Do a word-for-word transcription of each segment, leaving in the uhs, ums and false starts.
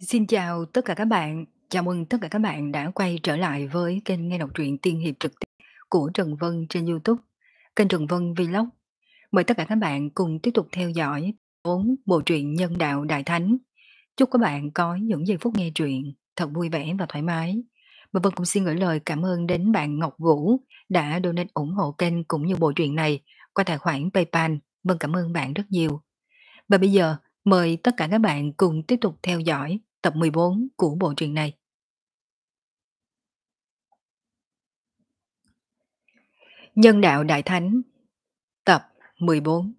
Xin chào tất cả các bạn, chào mừng tất cả các bạn đã quay trở lại với kênh nghe đọc truyện tiên hiệp trực tiếp của Trần Vân trên YouTube, kênh Trần Vân Vlog. Mời tất cả các bạn cùng tiếp tục theo dõi bốn bộ truyện Nhân Đạo Đại Thánh. Chúc các bạn có những giây phút nghe truyện thật vui vẻ và thoải mái. Và Vân cũng xin gửi lời cảm ơn đến bạn Ngọc Vũ đã donate ủng hộ kênh cũng như bộ truyện này qua tài khoản PayPal. Vân cảm ơn bạn rất nhiều. Và bây giờ, mời tất cả các bạn cùng tiếp tục theo dõi tập mười bốn của bộ truyện này. Nhân đạo Đại Thánh, tập mười bốn.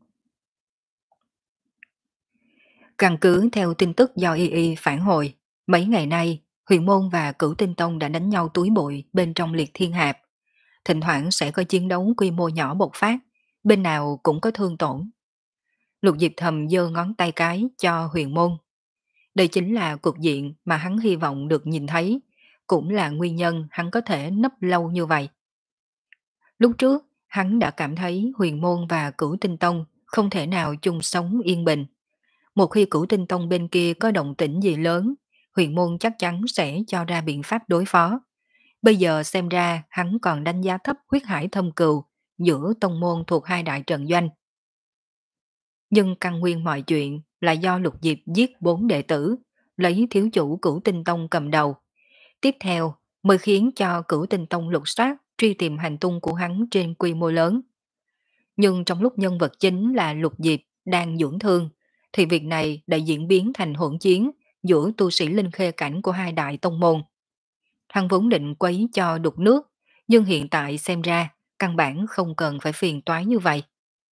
Căn cứ theo tin tức do Y Y phản hồi, mấy ngày nay, Huyền Môn và Cửu Tinh Tông đã đánh nhau túi bụi bên trong liệt thiên hạp. Thỉnh thoảng sẽ có chiến đấu quy mô nhỏ bộc phát, bên nào cũng có thương tổn. Lục Diệp thầm giơ ngón tay cái cho Huyền Môn. Đây chính là cục diện mà hắn hy vọng được nhìn thấy, cũng là nguyên nhân hắn có thể nấp lâu như vậy. Lúc trước, hắn đã cảm thấy Huyền Môn và Cửu Tinh Tông không thể nào chung sống yên bình. Một khi Cửu Tinh Tông bên kia có động tĩnh gì lớn, Huyền Môn chắc chắn sẽ cho ra biện pháp đối phó. Bây giờ xem ra hắn còn đánh giá thấp huyết hải thâm cừu giữa tông môn thuộc hai đại trận doanh. Nhưng căn nguyên mọi chuyện là do Lục Diệp giết bốn đệ tử, lấy thiếu chủ Cửu Tinh Tông cầm đầu. Tiếp theo mới khiến cho Cửu Tinh Tông lục soát truy tìm hành tung của hắn trên quy mô lớn. Nhưng trong lúc nhân vật chính là Lục Diệp đang dưỡng thương, thì việc này đã diễn biến thành hỗn chiến giữa tu sĩ linh khê cảnh của hai đại tông môn. Hắn vốn định quấy cho đục nước, nhưng hiện tại xem ra căn bản không cần phải phiền toái như vậy.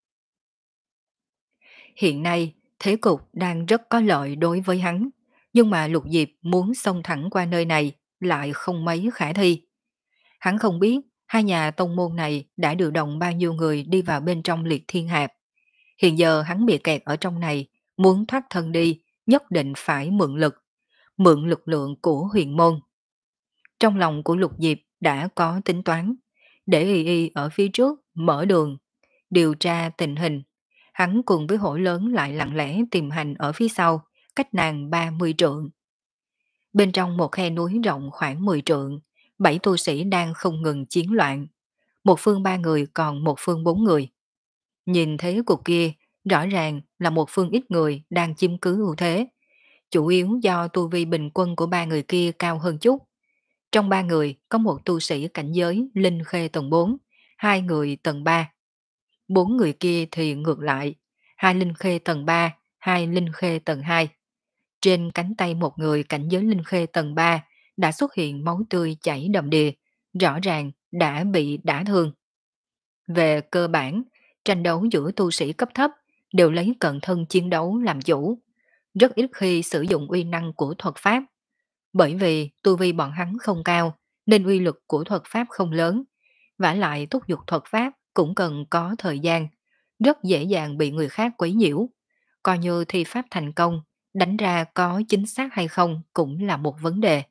Hiện nay, thế cục đang rất có lợi đối với hắn, nhưng mà Lục Diệp muốn xông thẳng qua nơi này lại không mấy khả thi. Hắn không biết hai nhà tông môn này đã điều động bao nhiêu người đi vào bên trong liệt thiên hạp. Hiện giờ hắn bị kẹt ở trong này, muốn thoát thân đi, nhất định phải mượn lực, mượn lực lượng của huyền môn. Trong lòng của Lục Diệp đã có tính toán, để Y Y ở phía trước mở đường, điều tra tình hình. Hắn cùng với hổ lớn lại lặng lẽ tìm hành ở phía sau, cách nàng ba mươi trượng. Bên trong một khe núi rộng khoảng mười trượng, bảy tu sĩ đang không ngừng chiến loạn. Một phương ba người còn một phương bốn người. Nhìn thấy cuộc kia, rõ ràng là một phương ít người đang chiếm cứ ưu thế. Chủ yếu do tu vi bình quân của ba người kia cao hơn chút. Trong ba người có một tu sĩ cảnh giới linh khê tầng bốn, hai người tầng ba. Bốn người kia thì ngược lại, hai linh khê tầng ba, hai linh khê tầng hai. Trên cánh tay một người cảnh giới linh khê tầng ba đã xuất hiện máu tươi chảy đầm đìa, rõ ràng đã bị đả thương. Về cơ bản, tranh đấu giữa tu sĩ cấp thấp đều lấy cận thân chiến đấu làm chủ, rất ít khi sử dụng uy năng của thuật pháp. Bởi vì tu vi bọn hắn không cao, nên uy lực của thuật pháp không lớn, vả lại thúc giục thuật pháp cũng cần có thời gian, rất dễ dàng bị người khác quấy nhiễu. Coi như thi pháp thành công, đánh ra có chính xác hay không cũng là một vấn đề.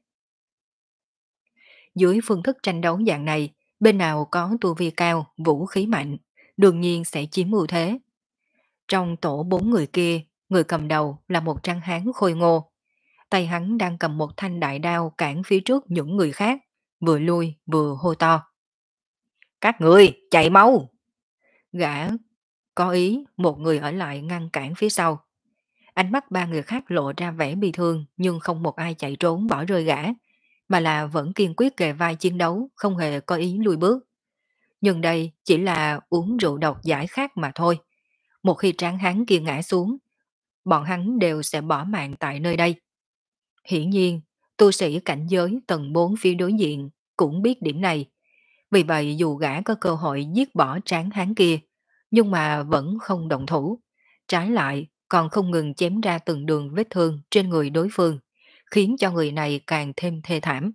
Dưới phương thức tranh đấu dạng này, bên nào có tu vi cao, vũ khí mạnh, đương nhiên sẽ chiếm ưu thế. Trong tổ bốn người kia, người cầm đầu là một trăng hán khôi ngô. Tay hắn đang cầm một thanh đại đao cản phía trước những người khác, vừa lui vừa hô to. Các người, chạy mau! Gã có ý một người ở lại ngăn cản phía sau. Ánh mắt ba người khác lộ ra vẻ bi thương, nhưng không một ai chạy trốn bỏ rơi gã, mà là vẫn kiên quyết kề vai chiến đấu, không hề có ý lùi bước. Nhưng đây chỉ là uống rượu độc giải khát mà thôi. Một khi tráng hán kia ngã xuống, bọn hắn đều sẽ bỏ mạng tại nơi đây. Hiển nhiên, tu sĩ cảnh giới tầng bốn phía đối diện cũng biết điểm này. Vì vậy dù gã có cơ hội giết bỏ tráng hán kia, nhưng mà vẫn không động thủ. Trái lại, còn không ngừng chém ra từng đường vết thương trên người đối phương, khiến cho người này càng thêm thê thảm.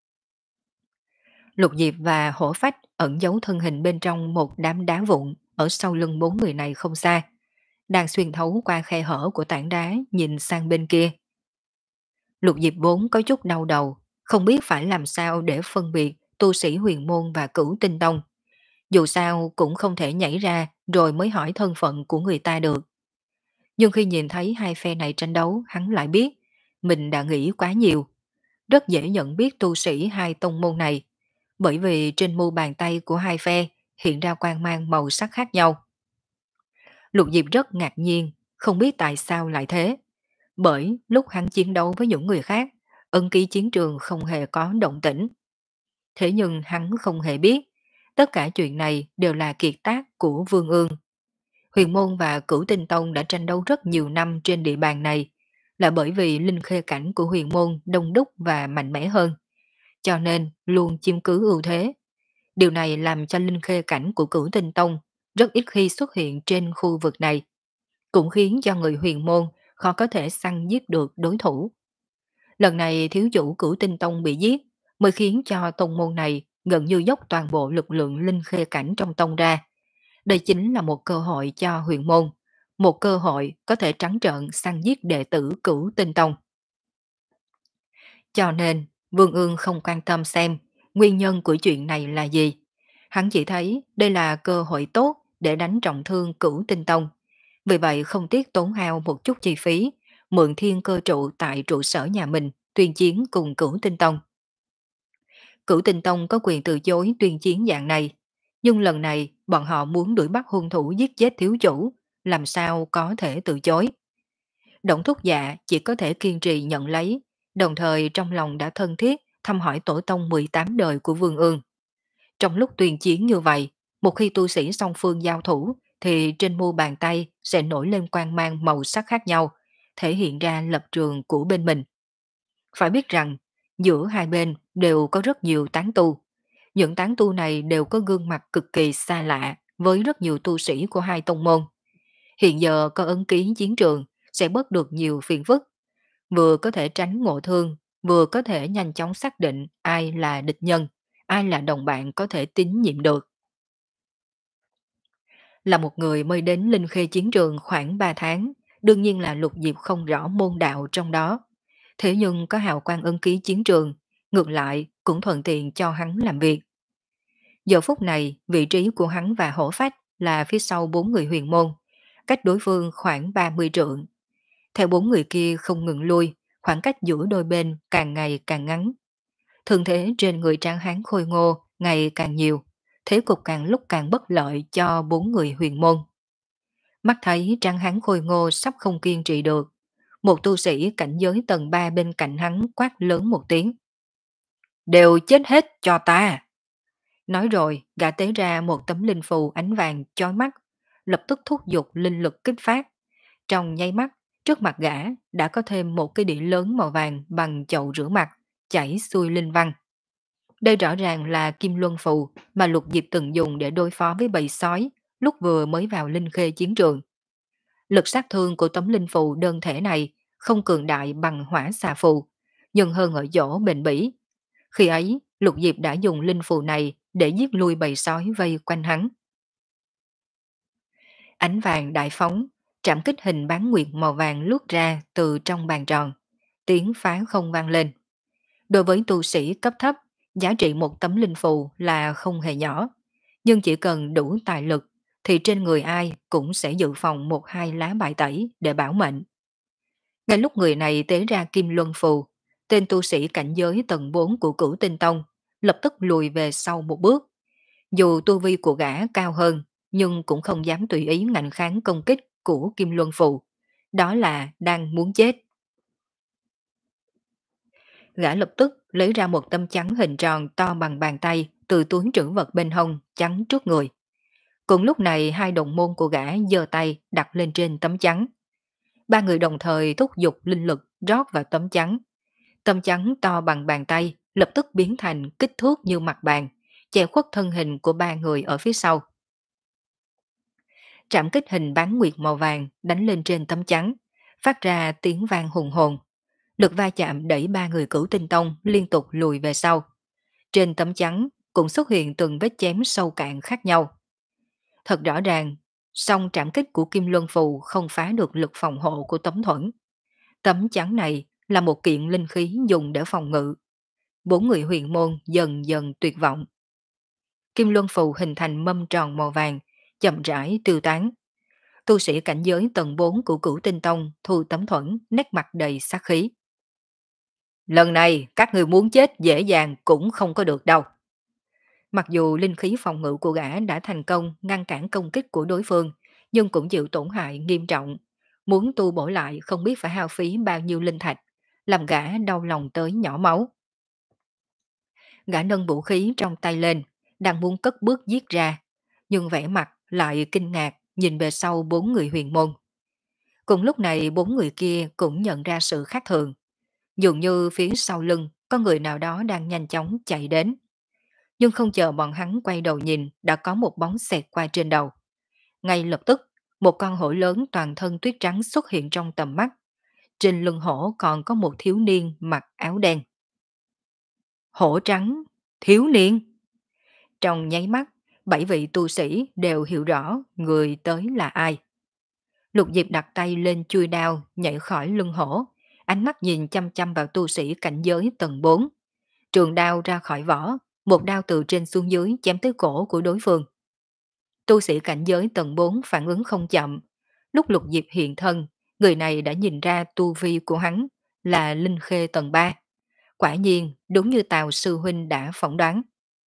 Lục Diệp và Hổ Phách ẩn giấu thân hình bên trong một đám đá vụn ở sau lưng bốn người này không xa, đang xuyên thấu qua khe hở của tảng đá nhìn sang bên kia. Lục Diệp vốn có chút đau đầu, không biết phải làm sao để phân biệt tu sĩ huyền môn và cửu tinh tông. Dù sao cũng không thể nhảy ra rồi mới hỏi thân phận của người ta được. Nhưng khi nhìn thấy hai phe này tranh đấu, hắn lại biết mình đã nghĩ quá nhiều. Rất dễ nhận biết tu sĩ hai tông môn này, bởi vì trên mu bàn tay của hai phe hiện ra quang mang màu sắc khác nhau. Lục Diệp rất ngạc nhiên, không biết tại sao lại thế. Bởi lúc hắn chiến đấu với những người khác, ân ký chiến trường không hề có động tĩnh. Thế nhưng hắn không hề biết, tất cả chuyện này đều là kiệt tác của Vương Ương. Huyền Môn và Cửu Tinh Tông đã tranh đấu rất nhiều năm trên địa bàn này, là bởi vì linh khê cảnh của Huyền Môn đông đúc và mạnh mẽ hơn, cho nên luôn chiếm cứ ưu thế. Điều này làm cho linh khê cảnh của Cửu Tinh Tông rất ít khi xuất hiện trên khu vực này, cũng khiến cho người Huyền Môn khó có thể săn giết được đối thủ. Lần này thiếu chủ Cửu Tinh Tông bị giết, mới khiến cho tông môn này gần như dốc toàn bộ lực lượng linh khê cảnh trong tông ra. Đây chính là một cơ hội cho Huyền Môn, một cơ hội có thể trắng trợn săn giết đệ tử Cửu Tinh Tông. Cho nên, Vương Ương không quan tâm xem nguyên nhân của chuyện này là gì. Hắn chỉ thấy đây là cơ hội tốt để đánh trọng thương Cửu Tinh Tông. Vì vậy không tiếc tốn hao một chút chi phí, mượn thiên cơ trụ tại trụ sở nhà mình tuyên chiến cùng Cửu Tinh Tông. Cửu Tinh Tông có quyền từ chối tuyên chiến dạng này, nhưng lần này bọn họ muốn đuổi bắt hung thủ giết chết thiếu chủ, làm sao có thể từ chối. Động Thúc Dạ chỉ có thể kiên trì nhận lấy, đồng thời trong lòng đã thân thiết thăm hỏi tổ tông mười tám đời của Vương Ương. Trong lúc tuyên chiến như vậy, một khi tu sĩ song phương giao thủ, thì trên mu bàn tay sẽ nổi lên quang mang màu sắc khác nhau, thể hiện ra lập trường của bên mình. Phải biết rằng, giữa hai bên đều có rất nhiều tán tu. Những tán tu này đều có gương mặt cực kỳ xa lạ với rất nhiều tu sĩ của hai tông môn. Hiện giờ có ấn ký chiến trường sẽ bớt được nhiều phiền phức, vừa có thể tránh ngộ thương, vừa có thể nhanh chóng xác định ai là địch nhân, ai là đồng bạn có thể tín nhiệm được. Là một người mới đến Linh Khê chiến trường khoảng ba tháng, đương nhiên là Lục Diệp không rõ môn đạo trong đó. Thế nhưng có hào quang ấn ký chiến trường, ngược lại cũng thuận tiện cho hắn làm việc. Giờ phút này, vị trí của hắn và hổ phách là phía sau bốn người huyền môn, cách đối phương khoảng ba mươi trượng. Theo bốn người kia không ngừng lui, khoảng cách giữa đôi bên càng ngày càng ngắn. Thường thế trên người tráng hán khôi ngô ngày càng nhiều, thế cục càng lúc càng bất lợi cho bốn người huyền môn. Mắt thấy tráng hán khôi ngô sắp không kiên trì được, một tu sĩ cảnh giới tầng ba bên cạnh hắn quát lớn một tiếng. Đều chết hết cho ta! Nói rồi, gã tế ra một tấm linh phù ánh vàng chói mắt, lập tức thúc giục linh lực kích phát. Trong nháy mắt, trước mặt gã đã có thêm một cái đĩa lớn màu vàng bằng chậu rửa mặt, chảy xuôi linh văn. Đây rõ ràng là kim luân phù mà Lục Diệp từng dùng để đối phó với bầy sói lúc vừa mới vào linh khê chiến trường. Lực sát thương của tấm linh phù đơn thể này không cường đại bằng hỏa xà phù, nhưng hơn ở chỗ bền bỉ. Khi ấy, Lục Diệp đã dùng linh phù này để giết lui bầy sói vây quanh hắn. Ánh vàng đại phóng, trảm kích hình bán nguyệt màu vàng lướt ra từ trong bàn tròn, tiếng phá không vang lên. Đối với tu sĩ cấp thấp, giá trị một tấm linh phù là không hề nhỏ, nhưng chỉ cần đủ tài lực thì trên người ai cũng sẽ dự phòng một hai lá bài tẩy để bảo mệnh. Ngay lúc người này tế ra kim luân phù, tên tu sĩ cảnh giới tầng bốn của Cửu Tinh Tông lập tức lùi về sau một bước. Dù tu vi của gã cao hơn, nhưng cũng không dám tùy ý ngạnh kháng công kích của kim luân phù. Đó là đang muốn chết. Gã lập tức lấy ra một tấm chắn hình tròn to bằng bàn tay từ túi trữ vật bên hông chắn trước người. Cùng lúc này hai đồng môn của gã giơ tay đặt lên trên tấm chắn. Ba người đồng thời thúc giục linh lực rót vào tấm chắn. Tấm chắn to bằng bàn tay lập tức biến thành kích thước như mặt bàn, che khuất thân hình của ba người ở phía sau. Trảm kích hình bán nguyệt màu vàng đánh lên trên tấm chắn, phát ra tiếng vang hùng hồn. Lực va chạm đẩy ba người Cửu Tinh Tông liên tục lùi về sau. Trên tấm chắn cũng xuất hiện từng vết chém sâu cạn khác nhau. Thật rõ ràng, song trảm kích của Kim Luân Phù không phá được lực phòng hộ của tấm thuẫn. Tấm chắn này là một kiện linh khí dùng để phòng ngự. Bốn người huyền môn dần dần tuyệt vọng. Kim Luân Phù hình thành mâm tròn màu vàng, chậm rãi tiêu tán. Tu sĩ cảnh giới tầng bốn của Cửu Tinh Tông thu tấm thuẫn, nét mặt đầy sát khí. Lần này các người muốn chết dễ dàng cũng không có được đâu. Mặc dù linh khí phòng ngự của gã đã thành công ngăn cản công kích của đối phương, nhưng cũng chịu tổn hại nghiêm trọng. Muốn tu bổ lại không biết phải hao phí bao nhiêu linh thạch, làm gã đau lòng tới nhỏ máu. Gã nâng vũ khí trong tay lên, đang muốn cất bước giết ra, nhưng vẻ mặt lại kinh ngạc nhìn về sau bốn người huyền môn. Cùng lúc này bốn người kia cũng nhận ra sự khác thường. Dường như phía sau lưng có người nào đó đang nhanh chóng chạy đến. Nhưng không chờ bọn hắn quay đầu nhìn đã có một bóng xẹt qua trên đầu. Ngay lập tức, một con hổ lớn toàn thân tuyết trắng xuất hiện trong tầm mắt. Trên lưng hổ còn có một thiếu niên mặc áo đen. Hổ trắng, thiếu niên. Trong nháy mắt, bảy vị tu sĩ đều hiểu rõ người tới là ai. Lục Diệp đặt tay lên chui đao, nhảy khỏi lưng hổ, ánh mắt nhìn chăm chăm vào tu sĩ cảnh giới tầng bốn. Trường đao ra khỏi vỏ, một đao từ trên xuống dưới chém tới cổ của đối phương. Tu sĩ cảnh giới tầng bốn phản ứng không chậm. Lúc Lục Diệp hiện thân, người này đã nhìn ra tu vi của hắn là linh khê tầng ba. Quả nhiên, đúng như Tào Sư Huynh đã phỏng đoán.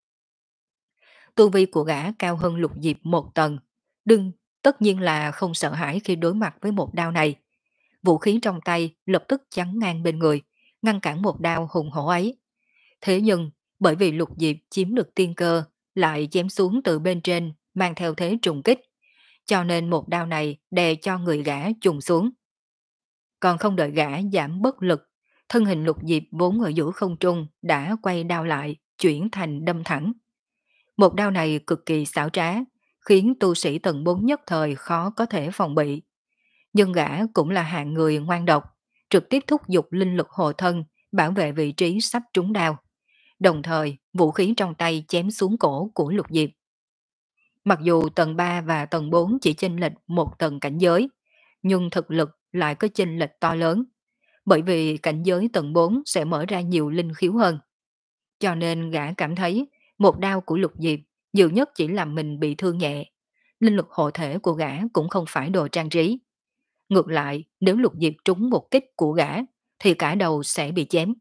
Tu vi của gã cao hơn Lục Diệp một tầng. Đừng, tất nhiên là không sợ hãi khi đối mặt với một đao này. Vũ khí trong tay lập tức chắn ngang bên người, ngăn cản một đao hùng hổ ấy. Thế nhưng, bởi vì Lục Diệp chiếm được tiên cơ, lại chém xuống từ bên trên, mang theo thế trùng kích, cho nên một đao này đè cho người gã trùng xuống. Còn không đợi gã giảm bất lực, thân hình Lục Diệp vốn ở giữa không trung đã quay đao lại, chuyển thành đâm thẳng. Một đao này cực kỳ xảo trá, khiến tu sĩ tầng bốn nhất thời khó có thể phòng bị. Nhưng gã cũng là hạng người ngoan độc, trực tiếp thúc giục linh lực hộ thân, bảo vệ vị trí sắp trúng đao. Đồng thời, vũ khí trong tay chém xuống cổ của Lục Diệp. Mặc dù tầng ba và tầng bốn chỉ chênh lệch một tầng cảnh giới, nhưng thực lực lại có chênh lệch to lớn, bởi vì cảnh giới tầng bốn sẽ mở ra nhiều linh khiếu hơn. Cho nên gã cảm thấy một đao của Lục Diệp nhiều nhất chỉ làm mình bị thương nhẹ. Linh lực hộ thể của gã cũng không phải đồ trang trí. Ngược lại, nếu Lục Diệp trúng một kích của gã, thì cả đầu sẽ bị chém.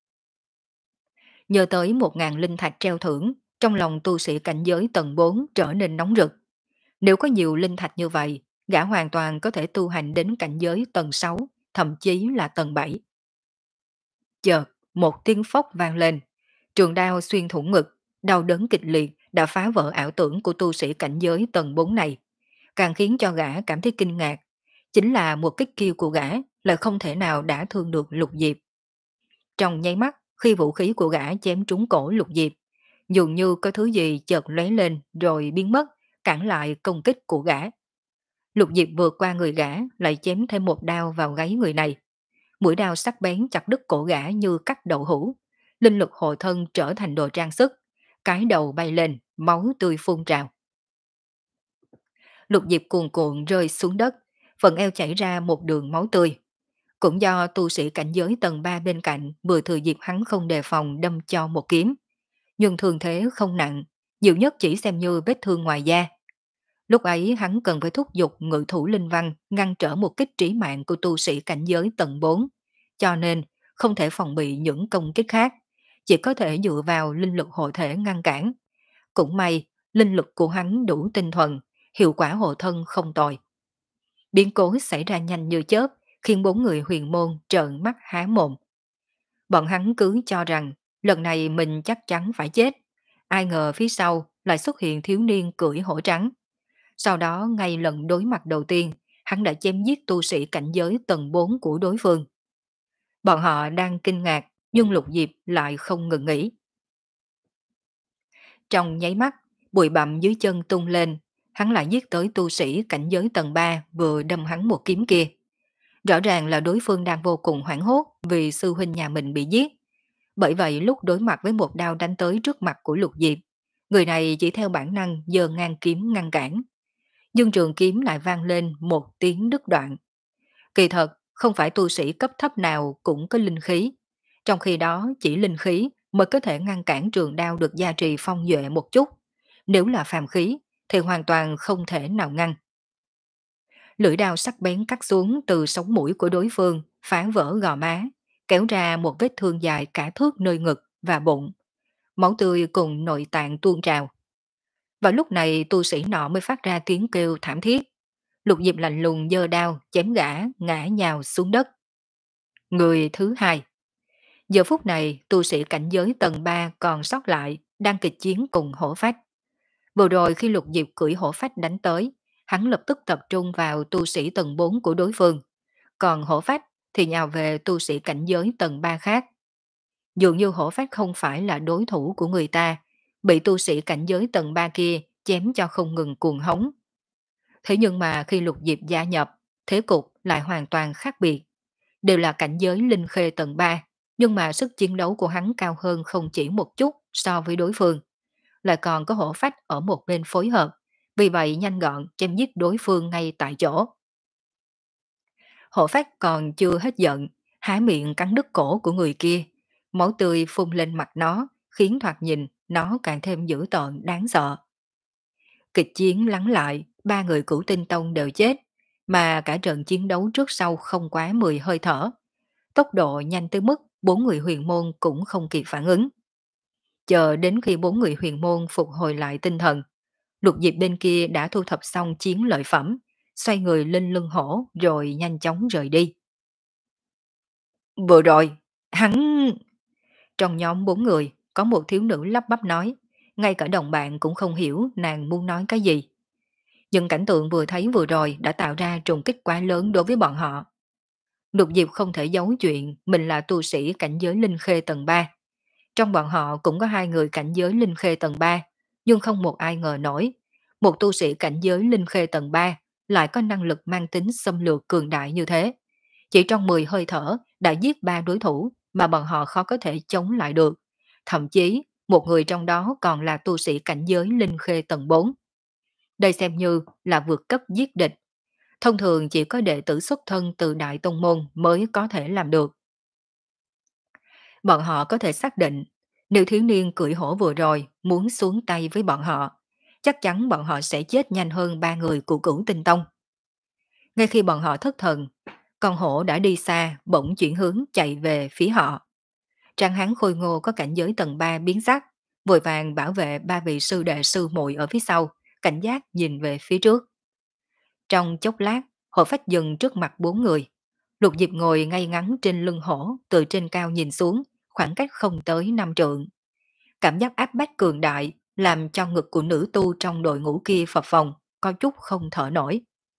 Nhờ tới một ngàn linh thạch treo thưởng, trong lòng tu sĩ cảnh giới tầng bốn trở nên nóng rực. Nếu có nhiều linh thạch như vậy, gã hoàn toàn có thể tu hành đến cảnh giới tầng sáu, thậm chí là tầng bảy. Chợt, một tiếng phốc vang lên, trường đao xuyên thủng ngực, đau đớn kịch liệt đã phá vỡ ảo tưởng của tu sĩ cảnh giới tầng bốn này. Càng khiến cho gã cảm thấy kinh ngạc, chính là một kích kia của gã lại không thể nào đã thương được Lục Diệp. Trong nháy mắt, khi vũ khí của gã chém trúng cổ Lục Diệp, dường như có thứ gì chợt lóe lên rồi biến mất, cản lại công kích của gã. Lục Diệp vượt qua người gã lại chém thêm một đao vào gáy người này. Mũi đao sắc bén chặt đứt cổ gã như cắt đậu hũ, linh lực hộ thân trở thành đồ trang sức, cái đầu bay lên, máu tươi phun trào. Lục Diệp cuồn cuộn rơi xuống đất, phần eo chảy ra một đường máu tươi. Cũng do tu sĩ cảnh giới tầng ba bên cạnh vừa thừa dịp hắn không đề phòng đâm cho một kiếm. Nhưng thương thế không nặng, nhiều nhất chỉ xem như vết thương ngoài da. Lúc ấy hắn cần phải thúc giục ngự thủ linh văn ngăn trở một kích trí mạng của tu sĩ cảnh giới tầng bốn, cho nên không thể phòng bị những công kích khác, chỉ có thể dựa vào linh lực hộ thể ngăn cản. Cũng may, linh lực của hắn đủ tinh thuần, hiệu quả hộ thân không tồi. Biến cố xảy ra nhanh như chớp, khiến bốn người huyền môn trợn mắt há mồm. Bọn hắn cứ cho rằng lần này mình chắc chắn phải chết. Ai ngờ phía sau lại xuất hiện thiếu niên cưỡi hổ trắng. Sau đó ngay lần đối mặt đầu tiên, hắn đã chém giết tu sĩ cảnh giới tầng bốn của đối phương. Bọn họ đang kinh ngạc, nhưng Lục Diệp lại không ngừng nghỉ. Trong nháy mắt, bụi bặm dưới chân tung lên, hắn lại giết tới tu sĩ cảnh giới tầng ba vừa đâm hắn một kiếm kia. Rõ ràng là đối phương đang vô cùng hoảng hốt vì sư huynh nhà mình bị giết. Bởi vậy lúc đối mặt với một đao đánh tới trước mặt của Lục Diệp, người này chỉ theo bản năng giơ ngang kiếm ngăn cản. Nhưng trường kiếm lại vang lên một tiếng đứt đoạn. Kỳ thật, không phải tu sĩ cấp thấp nào cũng có linh khí. Trong khi đó chỉ linh khí mới có thể ngăn cản trường đao được gia trì phong duệ một chút. Nếu là phàm khí thì hoàn toàn không thể nào ngăn. Lưỡi đao sắc bén cắt xuống từ sống mũi của đối phương, phá vỡ gò má, kéo ra một vết thương dài cả thước nơi ngực và bụng. Máu tươi cùng nội tạng tuôn trào. Vào lúc này tu sĩ nọ mới phát ra tiếng kêu thảm thiết. Lục Diệp lạnh lùng giơ đao chém gã ngã nhào xuống đất. Người thứ hai. Giờ phút này tu sĩ cảnh giới tầng ba còn sót lại đang kịch chiến cùng hổ phách. Vừa rồi khi Lục Diệp cưỡi hổ phách đánh tới, hắn lập tức tập trung vào tu sĩ tầng bốn của đối phương. Còn hổ phách thì nhào về tu sĩ cảnh giới tầng ba khác. Dường như hổ phách không phải là đối thủ của người ta, bị tu sĩ cảnh giới tầng ba kia chém cho không ngừng cuồng hống. Thế nhưng mà khi Lục Diệp gia nhập, thế cục lại hoàn toàn khác biệt. Đều là cảnh giới linh khê tầng ba, nhưng mà sức chiến đấu của hắn cao hơn không chỉ một chút so với đối phương. Lại còn có hổ phách ở một bên phối hợp, vì vậy nhanh gọn chém giết đối phương ngay tại chỗ. Hổ phách còn chưa hết giận, há miệng cắn đứt cổ của người kia. Máu tươi phun lên mặt nó, khiến thoạt nhìn nó càng thêm dữ tợn đáng sợ. Kịch chiến lắng lại, ba người cửu tinh tông đều chết, mà cả trận chiến đấu trước sau không quá mười hơi thở. Tốc độ nhanh tới mức bốn người huyền môn cũng không kịp phản ứng. Chờ đến khi bốn người huyền môn phục hồi lại tinh thần, Lục Diệp bên kia đã thu thập xong chiến lợi phẩm, xoay người lên lưng hổ rồi nhanh chóng rời đi. Vừa rồi, hắn... Trong nhóm bốn người, có một thiếu nữ lắp bắp nói, ngay cả đồng bạn cũng không hiểu nàng muốn nói cái gì. Nhưng cảnh tượng vừa thấy vừa rồi đã tạo ra trùng kích quá lớn đối với bọn họ. Lục Diệp không thể giấu chuyện mình là tu sĩ cảnh giới linh khê tầng ba. Trong bọn họ cũng có hai người cảnh giới linh khê tầng ba, nhưng không một ai ngờ nổi. Một tu sĩ cảnh giới linh khê tầng ba lại có năng lực mang tính xâm lược cường đại như thế. Chỉ trong mười hơi thở đã giết ba đối thủ mà bọn họ khó có thể chống lại được. Thậm chí một người trong đó còn là tu sĩ cảnh giới linh khê tầng bốn. Đây xem như là vượt cấp giết địch. Thông thường chỉ có đệ tử xuất thân từ Đại Tông Môn mới có thể làm được. Bọn họ có thể xác định, nếu thiếu niên cưỡi hổ vừa rồi muốn xuống tay với bọn họ, chắc chắn bọn họ sẽ chết nhanh hơn ba người của Cửu Tinh Tông. Ngay khi bọn họ thất thần, con hổ đã đi xa bỗng chuyển hướng chạy về phía họ. Trang hắn khôi ngô có cảnh giới tầng ba biến sắc, vội vàng bảo vệ ba vị sư đệ sư muội ở phía sau, cảnh giác nhìn về phía trước. Trong chốc lát, hổ phách dừng trước mặt bốn người. Lục Diệp ngồi ngay ngắn trên lưng hổ, từ trên cao nhìn xuống, khoảng cách không tới năm trượng. Cảm giác áp bách cường đại làm cho ngực của nữ tu trong đội ngũ kia phập phồng, có chút không thở nổi.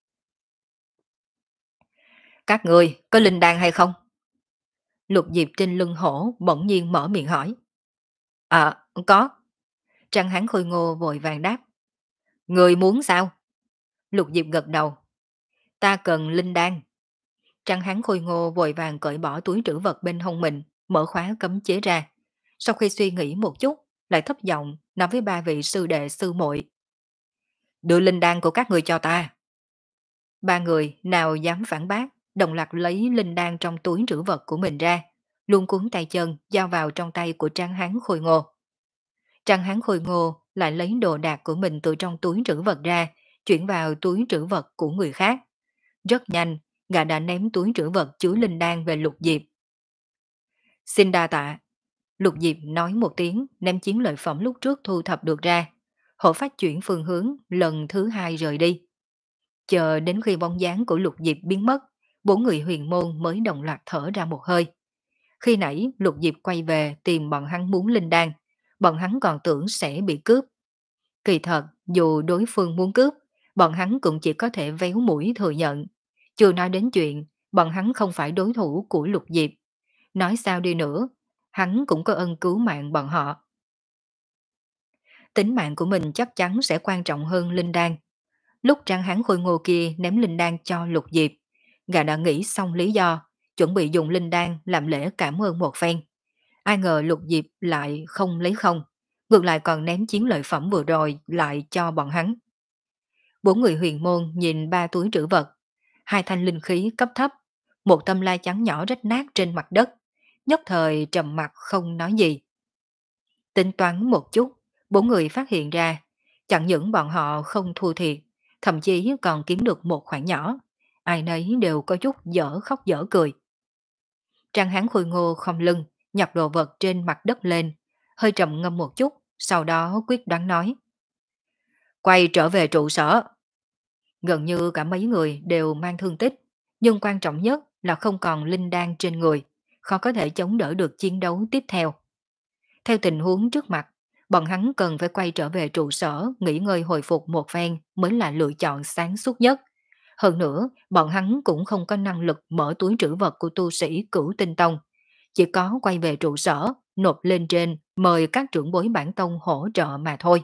Các người có linh đan hay không? Lục Diệp trên lưng hổ bỗng nhiên mở miệng hỏi. À, có. Trăng hắn khôi ngô vội vàng đáp. Người muốn sao? Lục Diệp gật đầu. Ta cần linh đan. Trăng hắn khôi ngô vội vàng cởi bỏ túi trữ vật bên hông mình, mở khóa cấm chế ra. Sau khi suy nghĩ một chút, lại thấp giọng nói với ba vị sư đệ sư muội. Đưa linh đan của các người cho ta. Ba người nào dám phản bác, đồng loạt lấy linh đan trong túi trữ vật của mình ra, luôn cuốn tay chân giao vào trong tay của Trang Hán Khôi Ngô. Trang Hán Khôi Ngô lại lấy đồ đạc của mình từ trong túi trữ vật ra, chuyển vào túi trữ vật của người khác. Rất nhanh, gã đã ném túi trữ vật chứa linh đan về Lục Diệp. Xin đa tạ. Lục Diệp nói một tiếng, ném chiến lợi phẩm lúc trước thu thập được ra. Hổ phách chuyển phương hướng, lần thứ hai rời đi. Chờ đến khi bóng dáng của Lục Diệp biến mất, bốn người huyền môn mới đồng loạt thở ra một hơi. Khi nãy Lục Diệp quay về tìm bọn hắn muốn linh đan, bọn hắn còn tưởng sẽ bị cướp. Kỳ thật, dù đối phương muốn cướp, bọn hắn cũng chỉ có thể véo mũi thừa nhận. Chưa nói đến chuyện, bọn hắn không phải đối thủ của Lục Diệp. Nói sao đi nữa, hắn cũng có ân cứu mạng bọn họ. Tính mạng của mình chắc chắn sẽ quan trọng hơn linh đan. Lúc Trang Hán Khôi Ngô kia ném linh đan cho Lục Diệp, gã đã nghĩ xong lý do, chuẩn bị dùng linh đan làm lễ cảm ơn một phen. Ai ngờ Lục Diệp lại không lấy không, ngược lại còn ném chiến lợi phẩm vừa rồi lại cho bọn hắn. Bốn người huyền môn nhìn ba túi trữ vật, hai thanh linh khí cấp thấp, một tâm lai trắng nhỏ rách nát trên mặt đất, nhất thời trầm mặt không nói gì. Tính toán một chút, bốn người phát hiện ra, chẳng những bọn họ không thua thiệt, thậm chí còn kiếm được một khoản nhỏ. Ai nấy đều có chút dở khóc dở cười. Trang hán khôi ngô khom lưng, nhặt đồ vật trên mặt đất lên, hơi trầm ngâm một chút, sau đó quyết đoán nói. Quay trở về trụ sở. Gần như cả mấy người đều mang thương tích, nhưng quan trọng nhất là không còn linh đan trên người, khó có thể chống đỡ được chiến đấu tiếp theo. Theo tình huống trước mặt, bọn hắn cần phải quay trở về trụ sở, nghỉ ngơi hồi phục một phen mới là lựa chọn sáng suốt nhất. Hơn nữa, bọn hắn cũng không có năng lực mở túi trữ vật của tu sĩ Cửu Tinh Tông, chỉ có quay về trụ sở, nộp lên trên, mời các trưởng bối bản tông hỗ trợ mà thôi.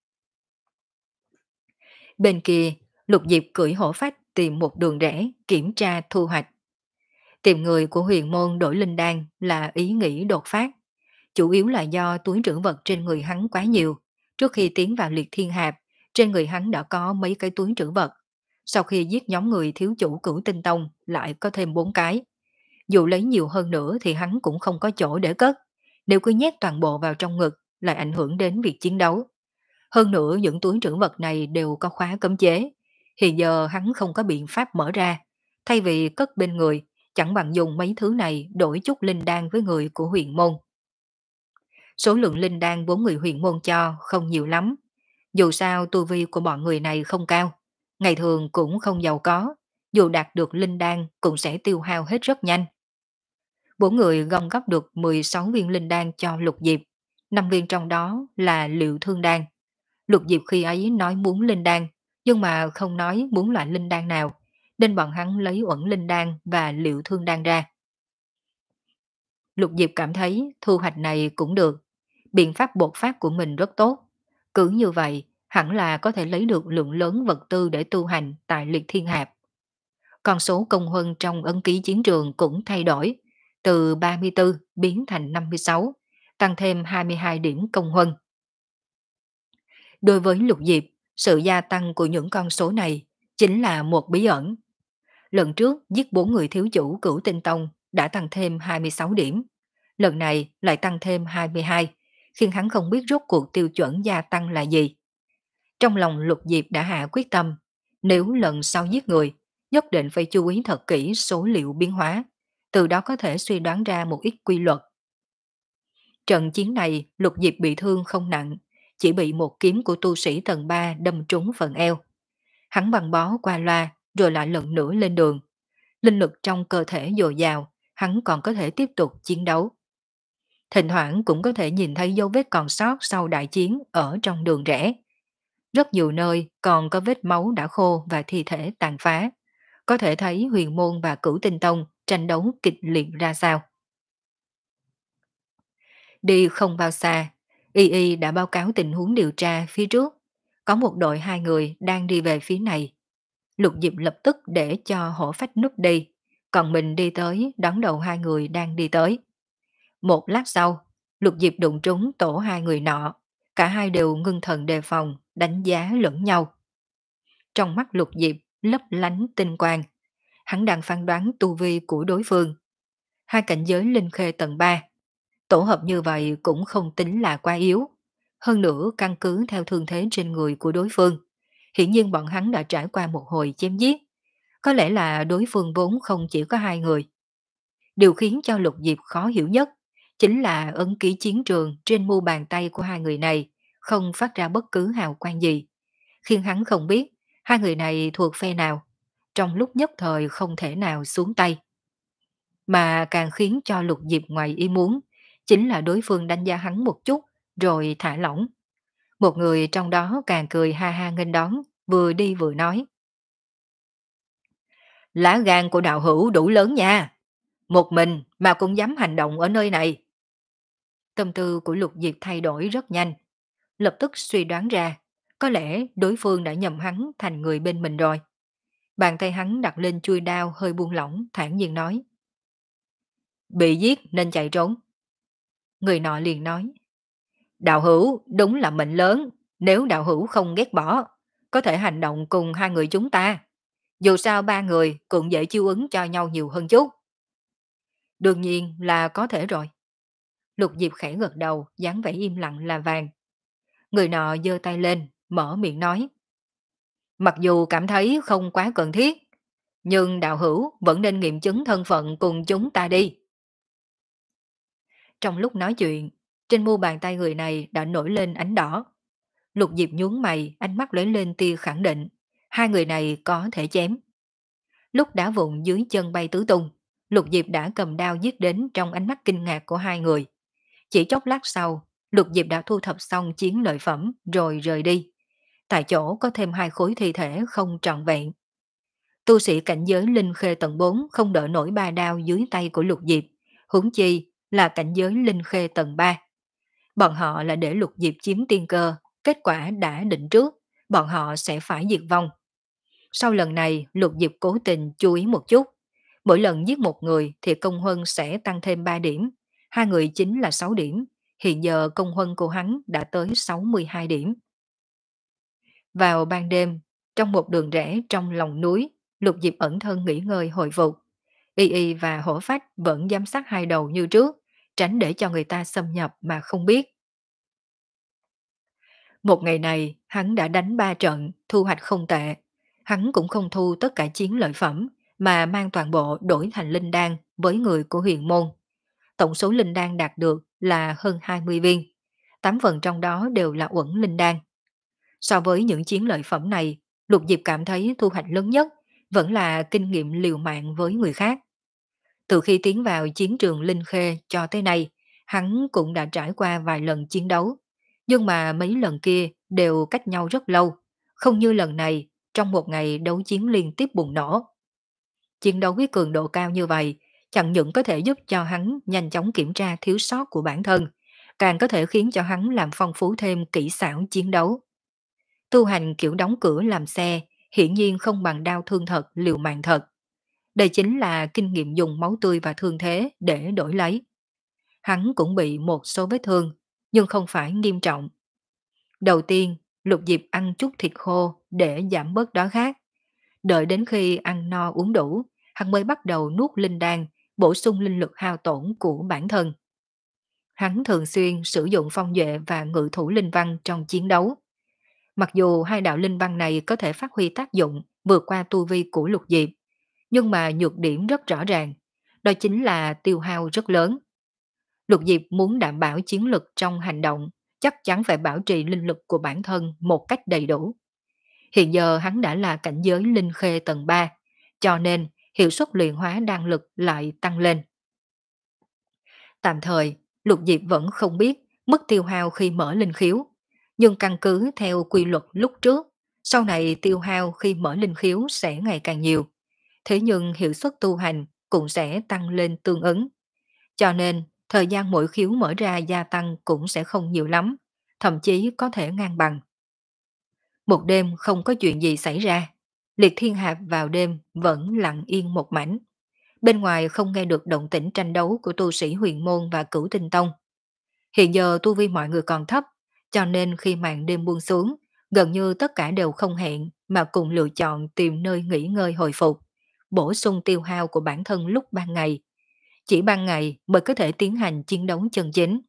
Bên kia, Lục Diệp cưỡi hổ phách tìm một đường rẽ, kiểm tra thu hoạch. Tìm người của huyền môn đổi linh đan là ý nghĩ đột phát, chủ yếu là do túi trữ vật trên người hắn quá nhiều. Trước khi tiến vào liệt thiên hạp, trên người hắn đã có mấy cái túi trữ vật. Sau khi giết nhóm người thiếu chủ Cửu Tinh Tông lại có thêm bốn cái. Dù lấy nhiều hơn nữa thì hắn cũng không có chỗ để cất. Nếu cứ nhét toàn bộ vào trong ngực lại ảnh hưởng đến việc chiến đấu. Hơn nữa những túi trữ vật này đều có khóa cấm chế. Hiện giờ hắn không có biện pháp mở ra. Thay vì cất bên người, chẳng bằng dùng mấy thứ này đổi chút linh đan với người của huyền môn. Số lượng linh đan bốn người huyền môn cho không nhiều lắm. Dù sao tu vi của bọn người này không cao. Ngày thường cũng không giàu có. Dù đạt được linh đan cũng sẽ tiêu hao hết rất nhanh. Bốn người gom góp được mười sáu viên linh đan cho Lục Diệp. Năm viên trong đó là liệu thương đan. Lục Diệp khi ấy nói muốn linh đan, nhưng mà không nói muốn loại linh đan nào, nên bọn hắn lấy uẩn linh đan và liệu thương đan ra. Lục Diệp cảm thấy thu hoạch này cũng được, biện pháp bột phát của mình rất tốt. Cứ như vậy, hẳn là có thể lấy được lượng lớn vật tư để tu hành tại liệt thiên hạp. Con số công huân trong ấn ký chiến trường cũng thay đổi, từ ba mươi tư biến thành năm mươi sáu, tăng thêm hai mươi hai điểm công huân. Đối với Lục Diệp, sự gia tăng của những con số này chính là một bí ẩn. Lần trước giết bốn người thiếu chủ Cửu Tinh Tông đã tăng thêm hai mươi sáu điểm. Lần này lại tăng thêm hai mươi hai, khiến hắn không biết rốt cuộc tiêu chuẩn gia tăng là gì. Trong lòng Lục Diệp đã hạ quyết tâm, nếu lần sau giết người, nhất định phải chú ý thật kỹ số liệu biến hóa, từ đó có thể suy đoán ra một ít quy luật. Trận chiến này Lục Diệp bị thương không nặng, chỉ bị một kiếm của tu sĩ tầng ba đâm trúng phần eo. Hắn bằng bó qua loa rồi lại lần nữa lên đường. Linh lực trong cơ thể dồi dào, hắn còn có thể tiếp tục chiến đấu. Thỉnh thoảng cũng có thể nhìn thấy dấu vết còn sót sau đại chiến ở trong đường rẽ. Rất nhiều nơi còn có vết máu đã khô và thi thể tàn phá. Có thể thấy huyền môn và Cửu Tinh Tông tranh đấu kịch liệt ra sao. Đi không bao xa, Y Y đã báo cáo tình huống điều tra phía trước. Có một đội hai người đang đi về phía này. Lục Diệp lập tức để cho hổ phách núp đi, còn mình đi tới đón đầu hai người đang đi tới. Một lát sau, Lục Diệp đụng trúng tổ hai người nọ, cả hai đều ngưng thần đề phòng, đánh giá lẫn nhau. Trong mắt Lục Diệp lấp lánh tinh quang, hắn đang phán đoán tu vi của đối phương. Hai cảnh giới linh khê tầng ba, tổ hợp như vậy cũng không tính là quá yếu. Hơn nữa căn cứ theo thương thế trên người của đối phương, hiển nhiên bọn hắn đã trải qua một hồi chém giết. Có lẽ là đối phương vốn không chỉ có hai người. Điều khiến cho Lục Diệp khó hiểu nhất chính là ấn ký chiến trường trên mu bàn tay của hai người này không phát ra bất cứ hào quang gì, khiến hắn không biết hai người này thuộc phe nào, trong lúc nhất thời không thể nào xuống tay. Mà càng khiến cho Lục Diệp ngoài ý muốn chính là đối phương đánh giá hắn một chút rồi thả lỏng. Một người trong đó càng cười ha ha nghênh đón, vừa đi vừa nói. Lá gan của đạo hữu đủ lớn nha. Một mình mà cũng dám hành động ở nơi này. Tâm tư của Lục Diệp thay đổi rất nhanh. Lập tức suy đoán ra, có lẽ đối phương đã nhầm hắn thành người bên mình rồi. Bàn tay hắn đặt lên chuôi đao hơi buông lỏng, thản nhiên nói. Bị giết nên chạy trốn. Người nọ liền nói. Đạo hữu đúng là mệnh lớn, nếu đạo hữu không ghét bỏ, có thể hành động cùng hai người chúng ta. Dù sao ba người cũng dễ chiêu ứng cho nhau nhiều hơn chút. Đương nhiên là có thể rồi. Lục Diệp khẽ gật đầu, dáng vẻ im lặng là vàng. Người nọ giơ tay lên, mở miệng nói. Mặc dù cảm thấy không quá cần thiết, nhưng đạo hữu vẫn nên nghiệm chứng thân phận cùng chúng ta đi. Trong lúc nói chuyện, trên mu bàn tay người này đã nổi lên ánh đỏ. Lục Diệp nhướng mày, ánh mắt lóe lên tia khẳng định. Hai người này có thể chém. Lúc đá vụn dưới chân bay tứ tung, Lục Diệp đã cầm đao giết đến trong ánh mắt kinh ngạc của hai người. Chỉ chốc lát sau, Lục Diệp đã thu thập xong chiến lợi phẩm rồi rời đi. Tại chỗ có thêm hai khối thi thể không trọn vẹn. Tu sĩ cảnh giới linh khê tầng bốn không đỡ nổi ba đao dưới tay của Lục Diệp, huống chi là cảnh giới linh khê tầng ba. Bọn họ là để Lục Diệp chiếm tiên cơ, kết quả đã định trước, bọn họ sẽ phải diệt vong. Sau lần này, Lục Diệp cố tình chú ý một chút. Mỗi lần giết một người thì công huân sẽ tăng thêm ba điểm, hai người chính là sáu điểm. Hiện giờ công huân của hắn đã tới sáu mươi hai điểm. Vào ban đêm, trong một đường rẽ trong lòng núi, Lục Diệp ẩn thân nghỉ ngơi hồi phục. Y Y và Hổ Phách vẫn giám sát hai đầu như trước, tránh để cho người ta xâm nhập mà không biết. Một ngày này, hắn đã đánh ba trận, thu hoạch không tệ. Hắn cũng không thu tất cả chiến lợi phẩm, mà mang toàn bộ đổi thành linh đan với người của huyền môn. Tổng số linh đan đạt được là hơn hai mươi viên. Tám phần trong đó đều là uẩn linh đan. So với những chiến lợi phẩm này, Lục Diệp cảm thấy thu hoạch lớn nhất vẫn là kinh nghiệm liều mạng với người khác. Từ khi tiến vào chiến trường Linh Khê cho tới nay, hắn cũng đã trải qua vài lần chiến đấu. Nhưng mà mấy lần kia đều cách nhau rất lâu, không như lần này trong một ngày đấu chiến liên tiếp bùng nổ. Chiến đấu với cường độ cao như vậy, chẳng những có thể giúp cho hắn nhanh chóng kiểm tra thiếu sót của bản thân, càng có thể khiến cho hắn làm phong phú thêm kỹ xảo chiến đấu. Tu hành kiểu đóng cửa làm xe, hiển nhiên không bằng đau thương thật, liều mạng thật. Đây chính là kinh nghiệm dùng máu tươi và thương thế để đổi lấy. Hắn cũng bị một số vết thương, nhưng không phải nghiêm trọng. Đầu tiên, Lục Diệp ăn chút thịt khô để giảm bớt đói khát. Đợi đến khi ăn no uống đủ, hắn mới bắt đầu nuốt linh đan, bổ sung linh lực hao tổn của bản thân. Hắn thường xuyên sử dụng phong duệ và ngự thủ linh văn trong chiến đấu. Mặc dù hai đạo linh văn này có thể phát huy tác dụng vượt qua tu vi của Lục Diệp, nhưng mà nhược điểm rất rõ ràng, đó chính là tiêu hao rất lớn. Lục Diệp muốn đảm bảo chiến lực trong hành động, chắc chắn phải bảo trì linh lực của bản thân một cách đầy đủ. Hiện giờ hắn đã là cảnh giới linh khê tầng ba, cho nên hiệu suất luyện hóa đan lực lại tăng lên. Tạm thời, Lục Diệp vẫn không biết mức tiêu hao khi mở linh khiếu, nhưng căn cứ theo quy luật lúc trước, sau này tiêu hao khi mở linh khiếu sẽ ngày càng nhiều. Thế nhưng hiệu suất tu hành cũng sẽ tăng lên tương ứng. Cho nên, thời gian mỗi khiếu mở ra gia tăng cũng sẽ không nhiều lắm, thậm chí có thể ngang bằng. Một đêm không có chuyện gì xảy ra, Liệt Thiên Hạp vào đêm vẫn lặng yên một mảnh. Bên ngoài không nghe được động tĩnh tranh đấu của tu sĩ huyền môn và cửu tinh tông. Hiện giờ tu vi mọi người còn thấp, cho nên khi màn đêm buông xuống, gần như tất cả đều không hẹn mà cùng lựa chọn tìm nơi nghỉ ngơi hồi phục, bổ sung tiêu hao của bản thân lúc ban ngày. Chỉ ban ngày mới có thể tiến hành chiến đấu chân chính.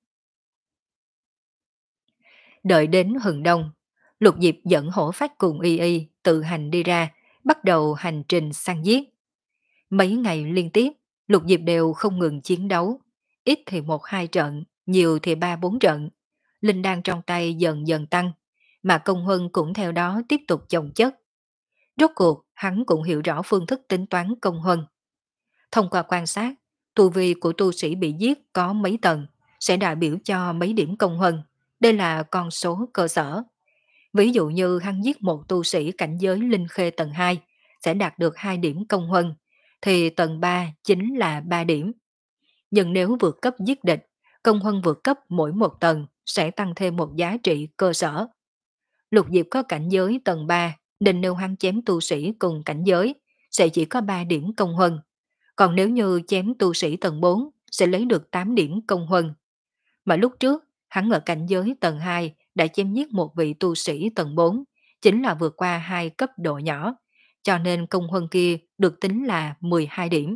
Đợi đến hừng đông, Lục Diệp dẫn Hổ Phách cùng Y Y tự hành đi ra, bắt đầu hành trình săn giết. Mấy ngày liên tiếp, Lục Diệp đều không ngừng chiến đấu, ít thì một hai trận, nhiều thì ba bốn trận. Linh đan trong tay dần dần tăng, mà công huân cũng theo đó tiếp tục chồng chất. Rốt cuộc, hắn cũng hiểu rõ phương thức tính toán công huân. Thông qua quan sát, tu vi của tu sĩ bị giết có mấy tầng, sẽ đại biểu cho mấy điểm công huân. Đây là con số cơ sở. Ví dụ như hắn giết một tu sĩ cảnh giới linh khê tầng hai, sẽ đạt được hai điểm công huân, thì tầng ba chính là ba điểm. Nhưng nếu vượt cấp giết địch, công huân vượt cấp mỗi một tầng sẽ tăng thêm một giá trị cơ sở. Lục Diệp có cảnh giới tầng ba, nên nếu hắn chém tu sĩ cùng cảnh giới, sẽ chỉ có ba điểm công huân. Còn nếu như chém tu sĩ tầng bốn, sẽ lấy được tám điểm công huân. Mà lúc trước, hắn ở cảnh giới tầng hai đã chém giết một vị tu sĩ tầng bốn, chính là vượt qua hai cấp độ nhỏ, cho nên công huân kia được tính là mười hai điểm.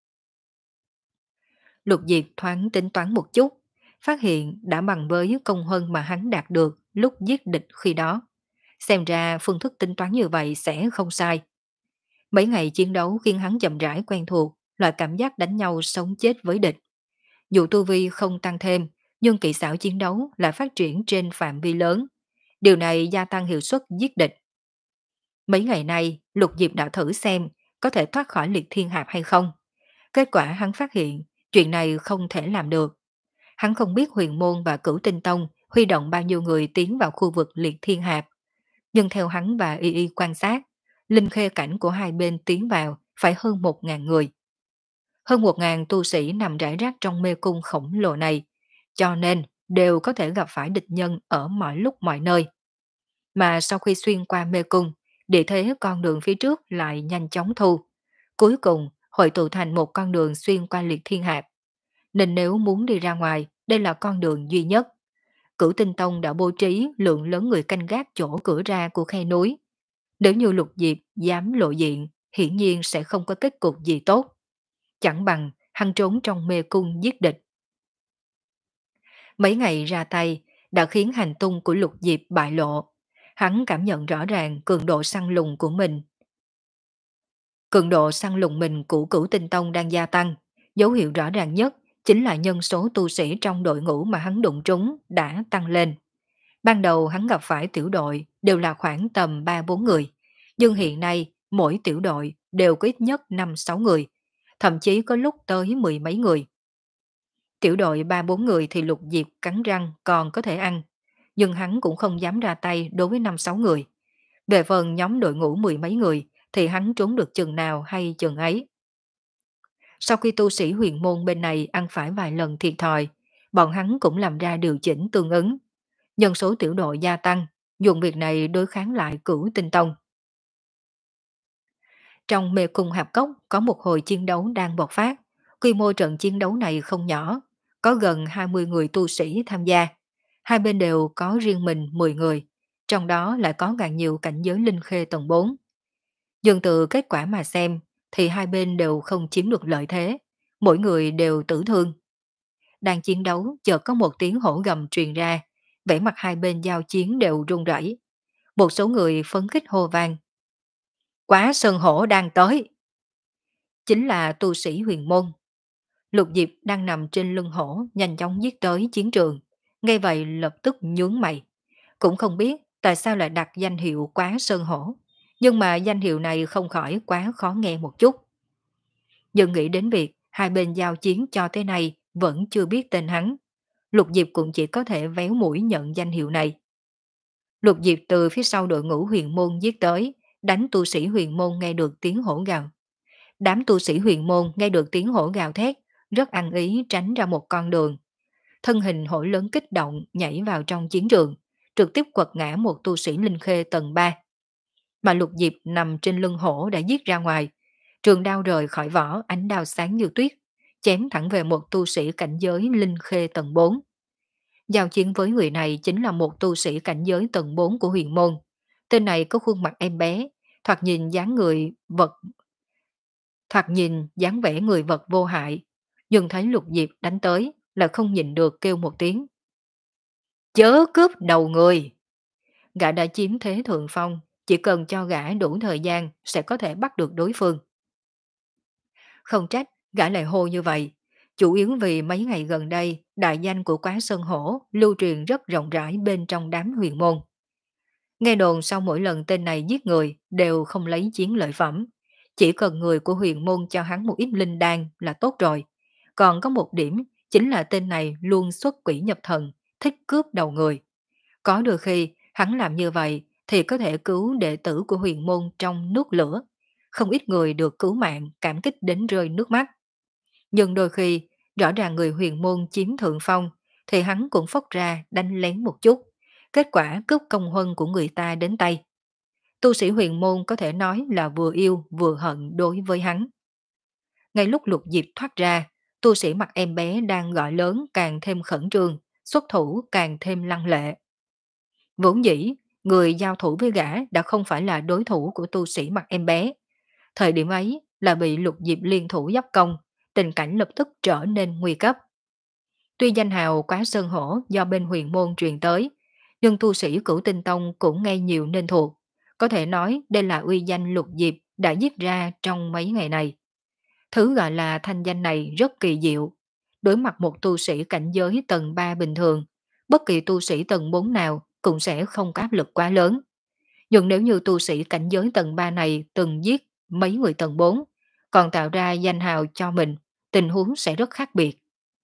Lục Diệp thoáng tính toán một chút, phát hiện đã bằng với công huân mà hắn đạt được lúc giết địch khi đó. Xem ra phương thức tính toán như vậy sẽ không sai. Mấy ngày chiến đấu khiến hắn chậm rãi quen thuộc loại cảm giác đánh nhau sống chết với địch. Dù tu vi không tăng thêm, nhưng kỹ xảo chiến đấu lại phát triển trên phạm vi lớn. Điều này gia tăng hiệu suất giết địch. Mấy ngày nay, Lục Diệp đã thử xem có thể thoát khỏi liệt thiên hạp hay không. Kết quả hắn phát hiện chuyện này không thể làm được. Hắn không biết huyền môn và cửu tinh tông huy động bao nhiêu người tiến vào khu vực liệt thiên hạp. Nhưng theo hắn và y y quan sát, linh khê cảnh của hai bên tiến vào phải hơn một ngàn người. Hơn một ngàn tu sĩ nằm rải rác trong mê cung khổng lồ này, cho nên đều có thể gặp phải địch nhân ở mọi lúc mọi nơi. Mà sau khi xuyên qua mê cung, địa thế con đường phía trước lại nhanh chóng thu. Cuối cùng hội tụ thành một con đường xuyên qua liệt thiên hạp. Nên nếu muốn đi ra ngoài, đây là con đường duy nhất. Cửu Tinh Tông đã bố trí lượng lớn người canh gác chỗ cửa ra của khe núi. Nếu như Lục Diệp dám lộ diện, hiển nhiên sẽ không có kết cục gì tốt. Chẳng bằng hắn trốn trong mê cung giết địch. Mấy ngày ra tay đã khiến hành tung của Lục Diệp bại lộ. Hắn cảm nhận rõ ràng cường độ săn lùng của mình. Cường độ săn lùng mình của Cửu Tinh Tông đang gia tăng. Dấu hiệu rõ ràng nhất chính là nhân số tu sĩ trong đội ngũ mà hắn đụng trúng đã tăng lên. Ban đầu hắn gặp phải tiểu đội đều là khoảng tầm ba bốn người, nhưng hiện nay mỗi tiểu đội đều có ít nhất năm sáu người, thậm chí có lúc tới mười mấy người. Tiểu đội ba bốn người thì Lục Diệp cắn răng còn có thể ăn, nhưng hắn cũng không dám ra tay đối với năm sáu người. Về phần nhóm đội ngũ mười mấy người thì hắn trốn được chừng nào hay chừng ấy. Sau khi tu sĩ huyền môn bên này ăn phải vài lần thiệt thòi, bọn hắn cũng làm ra điều chỉnh tương ứng. Nhân số tiểu đội gia tăng, dùng việc này đối kháng lại Cửu Tinh Tông. Trong mê cung hạp cốc có một hồi chiến đấu đang bộc phát. Quy mô trận chiến đấu này không nhỏ, có gần hai mươi người tu sĩ tham gia. Hai bên đều có riêng mình mười người, trong đó lại có càng nhiều cảnh giới linh khê tầng bốn. Dần từ kết quả mà xem, thì hai bên đều không chiếm được lợi thế, mỗi người đều tử thương. Đang chiến đấu, chợt có một tiếng hổ gầm truyền ra, vẻ mặt hai bên giao chiến đều run rẩy. Một số người phấn khích hô vang. Quá sơn hổ đang tới. Chính là tu sĩ huyền môn. Lục Diệp đang nằm trên lưng hổ, nhanh chóng giết tới chiến trường. Ngay vậy lập tức nhướng mày. Cũng không biết tại sao lại đặt danh hiệu quá sơn hổ. Nhưng mà danh hiệu này không khỏi quá khó nghe một chút. Nhưng nghĩ đến việc hai bên giao chiến cho tới nay vẫn chưa biết tên hắn. Lục Diệp cũng chỉ có thể véo mũi nhận danh hiệu này. Lục Diệp từ phía sau đội ngũ huyền môn giết tới, đánh tu sĩ huyền môn nghe được tiếng hổ gào. Đám tu sĩ huyền môn nghe được tiếng hổ gào thét, rất ăn ý tránh ra một con đường. Thân hình hổ lớn kích động nhảy vào trong chiến trường, trực tiếp quật ngã một tu sĩ linh khê tầng ba. Mà Lục Diệp nằm trên lưng hổ đã giết ra ngoài, trường đao rời khỏi vỏ, ánh đao sáng như tuyết, chém thẳng về một tu sĩ cảnh giới linh khê tầng bốn. Giao chiến với người này chính là một tu sĩ cảnh giới tầng bốn của huyền môn. Tên này có khuôn mặt em bé, thoạt nhìn dáng người vật thoạt nhìn dáng vẻ người vật vô hại, nhưng thấy Lục Diệp đánh tới là không nhịn được kêu một tiếng. Chớ cướp đầu người! Gã đã chiếm thế thượng phong, chỉ cần cho gã đủ thời gian sẽ có thể bắt được đối phương. Không trách, gã lại hô như vậy. Chủ yếu vì mấy ngày gần đây, đại danh của Quá Sơn Hổ lưu truyền rất rộng rãi bên trong đám huyền môn. Nghe đồn sau mỗi lần tên này giết người đều không lấy chiến lợi phẩm. Chỉ cần người của huyền môn cho hắn một ít linh đan là tốt rồi. Còn có một điểm chính là tên này luôn xuất quỷ nhập thần, thích cướp đầu người. Có đôi khi hắn làm như vậy thì có thể cứu đệ tử của huyền môn trong nước lửa. Không ít người được cứu mạng cảm kích đến rơi nước mắt. Nhưng đôi khi rõ ràng người huyền môn chiếm thượng phong thì hắn cũng phốc ra đánh lén một chút. Kết quả cướp công huân của người ta đến tay. Tu sĩ huyền môn có thể nói là vừa yêu vừa hận đối với hắn. Ngay lúc Lục Diệp thoát ra, tu sĩ mặt em bé đang gọi lớn càng thêm khẩn trương, xuất thủ càng thêm lăng lệ. Vốn dĩ, người giao thủ với gã đã không phải là đối thủ của tu sĩ mặt em bé. Thời điểm ấy là bị Lục Diệp liên thủ giáp công, tình cảnh lập tức trở nên nguy cấp. Tuy danh hào Quá Sơn Hổ do bên huyền môn truyền tới, nhưng tu sĩ Cửu Tinh Tông cũng nghe nhiều nên thuộc. Có thể nói đây là uy danh Lục Diệp đã giết ra trong mấy ngày này. Thứ gọi là thanh danh này rất kỳ diệu. Đối mặt một tu sĩ cảnh giới tầng ba bình thường, bất kỳ tu sĩ tầng bốn nào cũng sẽ không có áp lực quá lớn. Nhưng nếu như tu sĩ cảnh giới tầng ba này từng giết mấy người tầng bốn, còn tạo ra danh hào cho mình, tình huống sẽ rất khác biệt.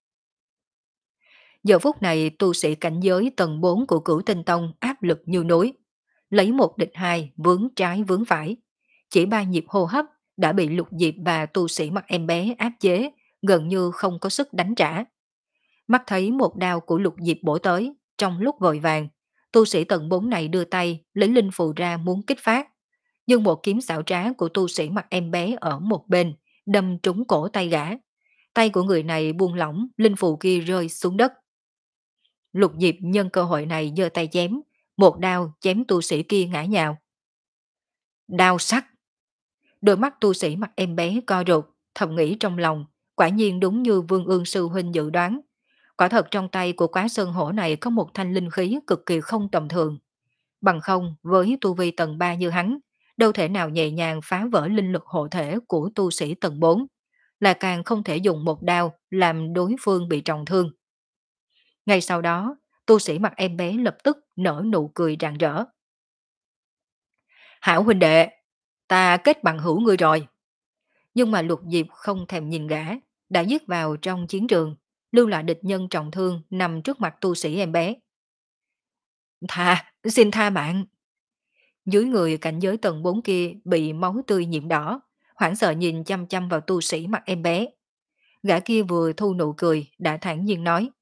Giờ phút này tu sĩ cảnh giới tầng bốn của Cửu Tinh Tông áp lực như núi, lấy một địch hai, vướng trái vướng phải. Chỉ ba nhịp hô hấp đã bị Lục Diệp và tu sĩ mặt em bé áp chế, gần như không có sức đánh trả. Mắt thấy một đao của Lục Diệp bổ tới, trong lúc vội vàng, tu sĩ tầng bốn này đưa tay lấy linh phù ra muốn kích phát. Nhưng một kiếm xảo trá của tu sĩ mặt em bé ở một bên, đâm trúng cổ tay gã. Tay của người này buông lỏng, linh phù kia rơi xuống đất. Lục Diệp nhân cơ hội này giơ tay chém, một đao chém tu sĩ kia ngã nhào. Đao sắc. Đôi mắt tu sĩ mặt em bé co rụt, thầm nghĩ trong lòng, quả nhiên đúng như Vương Ương sư huynh dự đoán. Quả thật trong tay của Quá Sơn Hổ này có một thanh linh khí cực kỳ không tầm thường. Bằng không, với tu vi tầng ba như hắn, đâu thể nào nhẹ nhàng phá vỡ linh lực hộ thể của tu sĩ tầng bốn, là càng không thể dùng một đao làm đối phương bị trọng thương. Ngay sau đó, tu sĩ mặt em bé lập tức nở nụ cười rạng rỡ. Hảo huynh đệ, ta kết bằng hữu ngươi rồi. Nhưng mà Lục Diệp không thèm nhìn gã, đã giết vào trong chiến trường, lưu lại địch nhân trọng thương nằm trước mặt tu sĩ em bé. Tha, xin tha mạng. Dưới người cảnh giới tầng bốn kia bị máu tươi nhiễm đỏ, hoảng sợ nhìn chăm chăm vào tu sĩ mặt em bé. Gã kia vừa thu nụ cười, đã thản nhiên nói.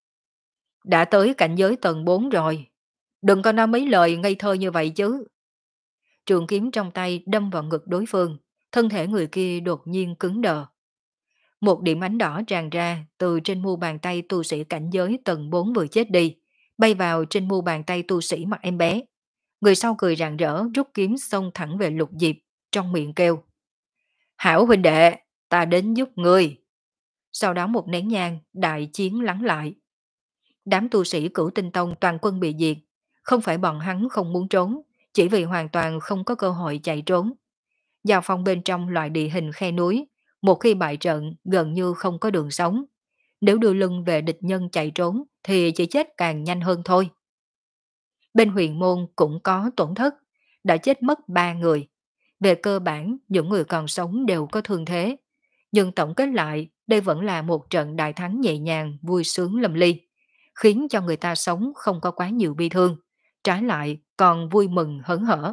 Đã tới cảnh giới tầng bốn rồi, đừng có nói mấy lời ngây thơ như vậy chứ. Trường kiếm trong tay đâm vào ngực đối phương, thân thể người kia đột nhiên cứng đờ. Một điểm ánh đỏ tràn ra từ trên mu bàn tay tu sĩ cảnh giới tầng bốn vừa chết đi, bay vào trên mu bàn tay tu sĩ mặt em bé. Người sau cười rạng rỡ rút kiếm xông thẳng về Lục Diệp, trong miệng kêu. Hảo huynh đệ, ta đến giúp ngươi. Sau đó một nén nhang, đại chiến lắng lại. Đám tu sĩ Cửu Tinh Tông toàn quân bị diệt, không phải bọn hắn không muốn trốn, chỉ vì hoàn toàn không có cơ hội chạy trốn. Giao phong bên trong loại địa hình khe núi, một khi bại trận gần như không có đường sống. Nếu đưa lưng về địch nhân chạy trốn thì chỉ chết càng nhanh hơn thôi. Bên huyền môn cũng có tổn thất, đã chết mất ba người. Về cơ bản, những người còn sống đều có thương thế. Nhưng tổng kết lại, đây vẫn là một trận đại thắng nhẹ nhàng, vui sướng lâm ly, khiến cho người ta sống không có quá nhiều bi thương, trái lại còn vui mừng hớn hở.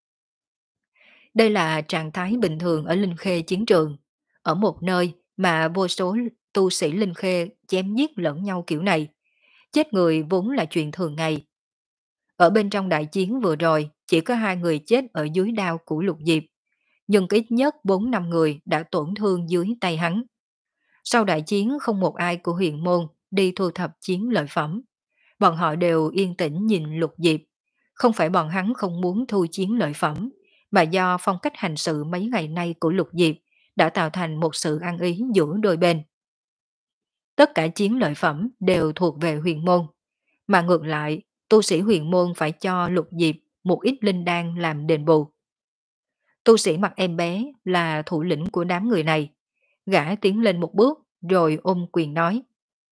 Đây là trạng thái bình thường ở Linh Khê chiến trường, ở một nơi mà vô số tu sĩ Linh Khê chém giết lẫn nhau kiểu này. Chết người vốn là chuyện thường ngày. Ở bên trong đại chiến vừa rồi, chỉ có hai người chết ở dưới đao của Lục Diệp, nhưng ít nhất bốn năm người đã tổn thương dưới tay hắn. Sau đại chiến không một ai của huyền môn đi thu thập chiến lợi phẩm. Bọn họ đều yên tĩnh nhìn Lục Diệp. Không phải bọn hắn không muốn thu chiến lợi phẩm, mà do phong cách hành sự mấy ngày nay của Lục Diệp đã tạo thành một sự ăn ý giữa đôi bên. Tất cả chiến lợi phẩm đều thuộc về huyền môn, mà ngược lại, tu sĩ huyền môn phải cho Lục Diệp một ít linh đan làm đền bù. Tu sĩ mặt em bé là thủ lĩnh của đám người này. Gã tiến lên một bước rồi ôm quyền nói.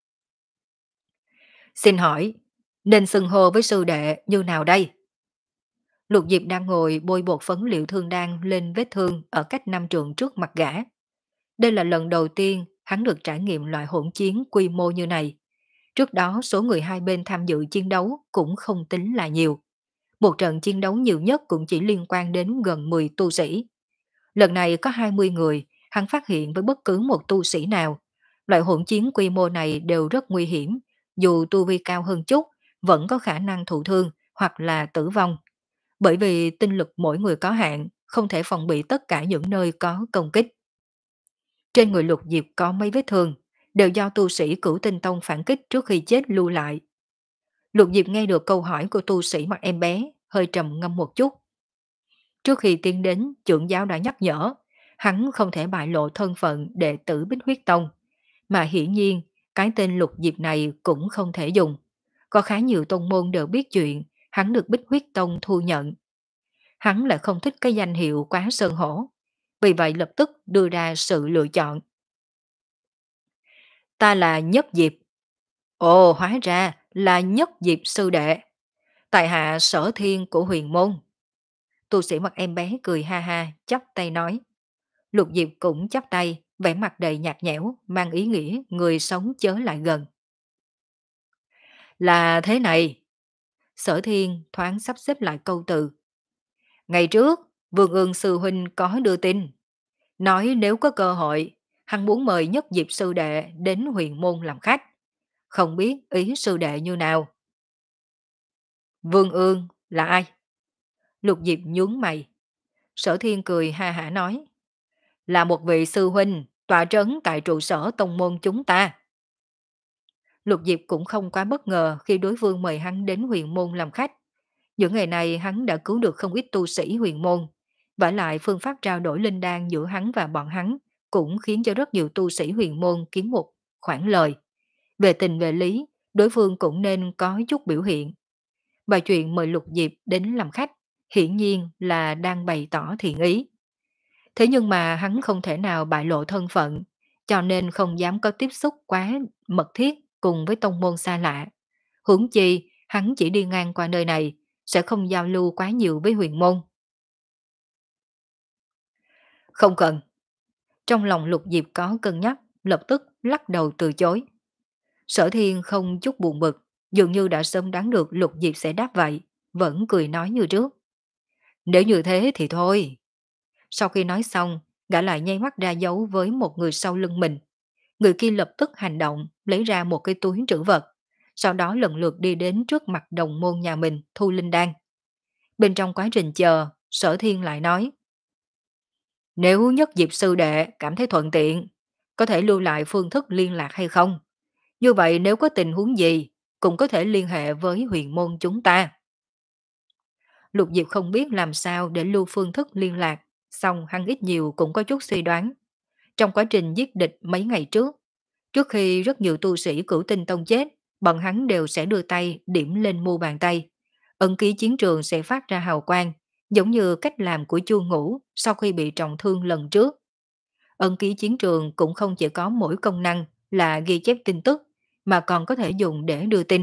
Xin hỏi, nên xưng hô với sư đệ như nào đây? Lục Diệp đang ngồi bôi bột phấn liệu thương đan lên vết thương ở cách năm trượng trước mặt gã. Đây là lần đầu tiên hắn được trải nghiệm loại hỗn chiến quy mô như này. Trước đó số người hai bên tham dự chiến đấu cũng không tính là nhiều. Một trận chiến đấu nhiều nhất cũng chỉ liên quan đến gần mười tu sĩ. Lần này có hai mươi người, hắn phát hiện với bất cứ một tu sĩ nào. Loại hỗn chiến quy mô này đều rất nguy hiểm, dù tu vi cao hơn chút, vẫn có khả năng thụ thương hoặc là tử vong. Bởi vì tinh lực mỗi người có hạn, không thể phòng bị tất cả những nơi có công kích. Trên người Lục Diệp có mấy vết thương, đều do tu sĩ Cửu Tinh Tông phản kích trước khi chết lưu lại. Lục Diệp nghe được câu hỏi của tu sĩ mặt em bé, hơi trầm ngâm một chút. Trước khi tiến đến, trưởng giáo đã nhắc nhở, hắn không thể bại lộ thân phận đệ tử Bích Huyết Tông, mà hiển nhiên cái tên Lục Diệp này cũng không thể dùng. Có khá nhiều tông môn đều biết chuyện, hắn được Bích Huyết Tông thu nhận. Hắn lại không thích cái danh hiệu Quá Sơn Hổ, vì vậy lập tức đưa ra sự lựa chọn. Ta là Nhất Diệp. Ồ, hóa ra là Nhất Diệp sư đệ. Tại hạ Sở Thiên của huyền môn. Tu sĩ mặt em bé cười ha ha, chắp tay nói. Lục Diệp cũng chắp tay, vẻ mặt đầy nhạt nhẽo, mang ý nghĩa người sống chớ lại gần. Là thế này. Sở Thiên thoáng sắp xếp lại câu từ. Ngày trước, Vương Ương sư huynh có đưa tin. Nói nếu có cơ hội, hắn muốn mời Nhất Diệp sư đệ đến huyền môn làm khách. Không biết ý sư đệ như nào. Vương Ương là ai? Lục Diệp nhướng mày. Sở Thiên cười ha hả nói. Là một vị sư huynh tọa trấn tại trụ sở tông môn chúng ta. Lục Diệp cũng không quá bất ngờ khi đối phương mời hắn đến huyền môn làm khách. Những ngày này hắn đã cứu được không ít tu sĩ huyền môn. Vả lại phương pháp trao đổi linh đan giữa hắn và bọn hắn cũng khiến cho rất nhiều tu sĩ huyền môn kiếm một khoản lời. Về tình về lý, đối phương cũng nên có chút biểu hiện. Bài chuyện mời Lục Diệp đến làm khách, hiển nhiên là đang bày tỏ thiện ý. Thế nhưng mà hắn không thể nào bại lộ thân phận, cho nên không dám có tiếp xúc quá mật thiết cùng với tông môn xa lạ. Huống chi, hắn chỉ đi ngang qua nơi này, sẽ không giao lưu quá nhiều với huyền môn. Không cần. Trong lòng Lục Diệp có cân nhắc, lập tức lắc đầu từ chối. Sở Thiên không chút buồn bực, dường như đã sớm đoán được Lục Diệp sẽ đáp vậy, vẫn cười nói như trước. Nếu như thế thì thôi. Sau khi nói xong, gã lại nháy mắt ra dấu với một người sau lưng mình. Người kia lập tức hành động, lấy ra một cái túi trữ vật, sau đó lần lượt đi đến trước mặt đồng môn nhà mình thu linh đan. Bên trong quá trình chờ, Sở Thiên lại nói. Nếu Nhất Diệp sư đệ cảm thấy thuận tiện, có thể lưu lại phương thức liên lạc hay không? Như vậy nếu có tình huống gì, cũng có thể liên hệ với huyền môn chúng ta. Lục Diệp không biết làm sao để lưu phương thức liên lạc, xong hắn ít nhiều cũng có chút suy đoán. Trong quá trình giết địch mấy ngày trước, trước khi rất nhiều tu sĩ cửu tinh tông chết, bọn hắn đều sẽ đưa tay điểm lên mu bàn tay. Ấn ký chiến trường sẽ phát ra hào quang, giống như cách làm của Chu Ngũ sau khi bị trọng thương lần trước. Ấn ký chiến trường cũng không chỉ có mỗi công năng là ghi chép tin tức, mà còn có thể dùng để đưa tin.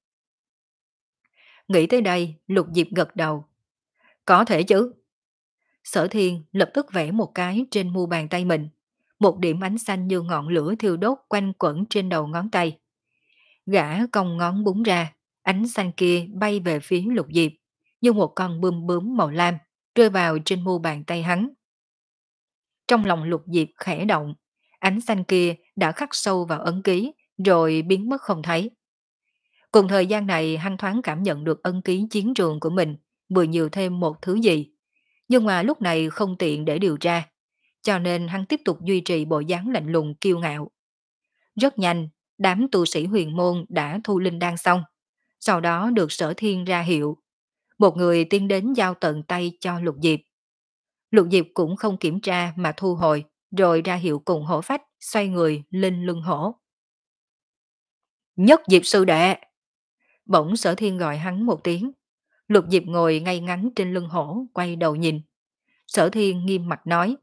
Nghĩ tới đây, Lục Diệp gật đầu. Có thể chứ. Sở Thiên lập tức vẽ một cái trên mu bàn tay mình. Một điểm ánh xanh như ngọn lửa thiêu đốt quanh quẩn trên đầu ngón tay. Gã cong ngón búng ra, ánh xanh kia bay về phía Lục Diệp, như một con bươm bướm màu lam, rơi vào trên mu bàn tay hắn. Trong lòng Lục Diệp khẽ động, ánh xanh kia đã khắc sâu vào ấn ký, rồi biến mất không thấy. Cùng thời gian này hắn thoáng cảm nhận được ấn ký chiến trường của mình vừa nhiều thêm một thứ gì. Nhưng mà lúc này không tiện để điều tra, cho nên hắn tiếp tục duy trì bộ dáng lạnh lùng kiêu ngạo. Rất nhanh, đám tu sĩ huyền môn đã thu linh đan xong. Sau đó được Sở Thiên ra hiệu. Một người tiến đến giao tận tay cho Lục Diệp. Lục Diệp cũng không kiểm tra mà thu hồi, rồi ra hiệu cùng hổ phách xoay người lên lưng hổ. Nhất Diệp sư đệ! Bỗng Sở Thiên gọi hắn một tiếng. Lục Diệp ngồi ngay ngắn trên lưng hổ, quay đầu nhìn. Sở Thiên nghiêm mặt nói.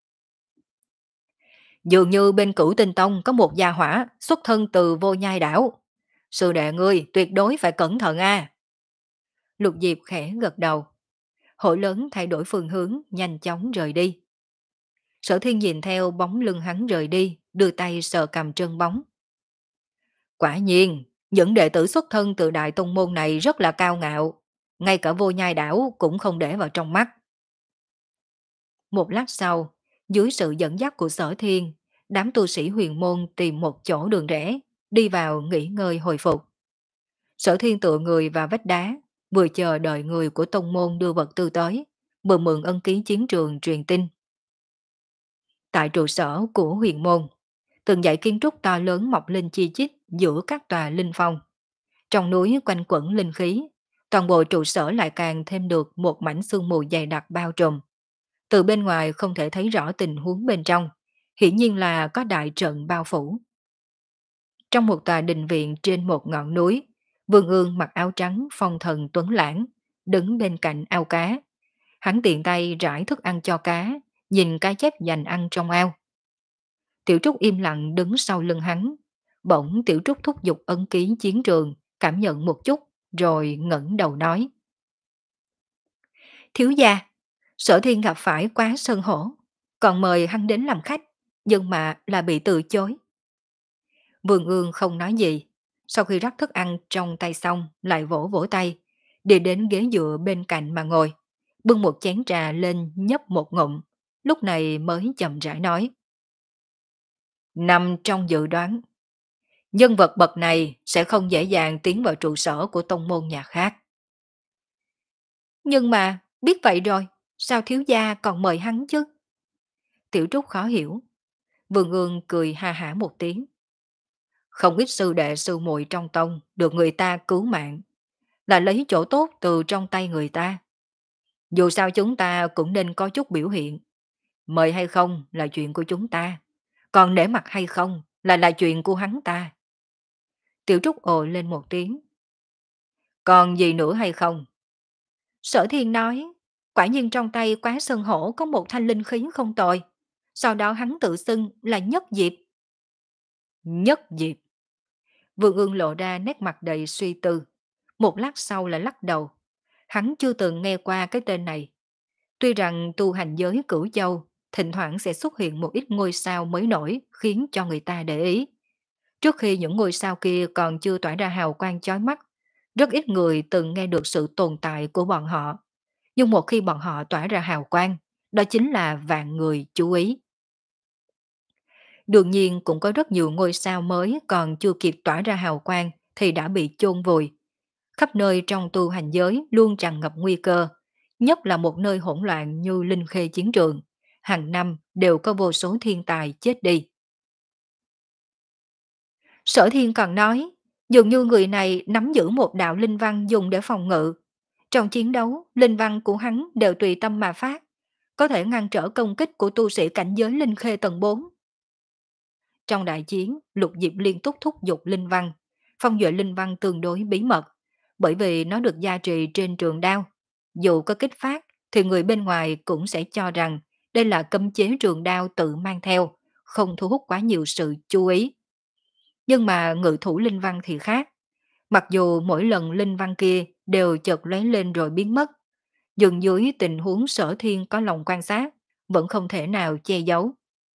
Dường như bên Cửu Tinh Tông có một gia hỏa xuất thân từ Vô Nhai đảo. Sư đệ ngươi tuyệt đối phải cẩn thận a. Lục Diệp khẽ gật đầu. Hổ lớn thay đổi phương hướng, nhanh chóng rời đi. Sở Thiên nhìn theo bóng lưng hắn rời đi, đưa tay sờ cầm chân bóng. Quả nhiên, những đệ tử xuất thân từ đại tông môn này rất là cao ngạo. Ngay cả Vô Nhai đảo cũng không để vào trong mắt. Một lát sau, dưới sự dẫn dắt của Sở Thiên, đám tu sĩ huyền môn tìm một chỗ đường rẽ, đi vào nghỉ ngơi hồi phục. Sở Thiên tựa người vào vách đá, vừa chờ đợi người của tông môn đưa vật tư tới, vừa mượn ân ký chiến trường truyền tin. Tại trụ sở của huyền môn, từng dãy kiến trúc to lớn mọc lên chi chít giữa các tòa linh phong. Trong núi quanh quẩn linh khí, toàn bộ trụ sở lại càng thêm được một mảnh sương mù dày đặc bao trùm. Từ bên ngoài không thể thấy rõ tình huống bên trong, hiển nhiên là có đại trận bao phủ. Trong một tòa đình viện trên một ngọn núi, Vương Ương mặc áo trắng phong thần tuấn lãng, đứng bên cạnh ao cá. Hắn tiện tay rải thức ăn cho cá, nhìn cá chép dành ăn trong ao. Tiểu Trúc im lặng đứng sau lưng hắn, Bỗng Tiểu Trúc thúc giục ấn ký chiến trường, cảm nhận một chút, rồi ngẩng đầu nói. Thiếu gia, Sở Thiên gặp phải Quá Sơn Hổ, còn mời hắn đến làm khách, nhưng mà là bị từ chối. Vương Ương không nói gì, sau khi rắc thức ăn trong tay xong lại vỗ vỗ tay, đi đến ghế dựa bên cạnh mà ngồi, bưng một chén trà lên nhấp một ngụm, lúc này mới chậm rãi nói. Nằm trong dự đoán, nhân vật bậc này sẽ không dễ dàng tiến vào trụ sở của tông môn nhà khác. Nhưng mà, biết vậy rồi, sao thiếu gia còn mời hắn chứ? Tiểu Trúc khó hiểu. Vương Ương cười ha hả một tiếng. Không ít sư đệ sư muội trong tông được người ta cứu mạng, là lấy chỗ tốt từ trong tay người ta. Dù sao chúng ta cũng nên có chút biểu hiện. Mời hay không là chuyện của chúng ta, còn nể mặt hay không là là chuyện của hắn ta. Tiểu Trúc ồ lên một tiếng. Còn gì nữa hay không? Sở Thiên nói, quả nhiên trong tay Quá Sơn Hổ có một thanh linh khí không tồi. Sau đó hắn tự xưng là Nhất Diệp. Nhất Diệp. Vương Ương lộ ra nét mặt đầy suy tư. Một lát sau là lắc đầu. Hắn chưa từng nghe qua cái tên này. Tuy rằng tu hành giới Cửu Châu, thỉnh thoảng sẽ xuất hiện một ít ngôi sao mới nổi khiến cho người ta để ý. Trước khi những ngôi sao kia còn chưa tỏa ra hào quang chói mắt, rất ít người từng nghe được sự tồn tại của bọn họ. Nhưng một khi bọn họ tỏa ra hào quang, đó chính là vạn người chú ý. Đương nhiên cũng có rất nhiều ngôi sao mới còn chưa kịp tỏa ra hào quang thì đã bị chôn vùi. Khắp nơi trong tu hành giới luôn tràn ngập nguy cơ, nhất là một nơi hỗn loạn như Linh Khê chiến trường. Hàng năm đều có vô số thiên tài chết đi. Sở Thiên còn nói, dường như người này nắm giữ một đạo linh văn dùng để phòng ngự. Trong chiến đấu, linh văn của hắn đều tùy tâm mà phát, có thể ngăn trở công kích của tu sĩ cảnh giới Linh Khê tầng bốn. Trong đại chiến, Lục Diệp liên tục thúc giục linh văn. Phong duệ linh văn tương đối bí mật, bởi vì nó được gia trì trên trường đao. Dù có kích phát, thì người bên ngoài cũng sẽ cho rằng đây là cấm chế trường đao tự mang theo, không thu hút quá nhiều sự chú ý. Nhưng mà ngự thủ linh văn thì khác. Mặc dù mỗi lần linh văn kia đều chợt lóe lên rồi biến mất, dường dưới tình huống Sở Thiên có lòng quan sát, vẫn không thể nào che giấu.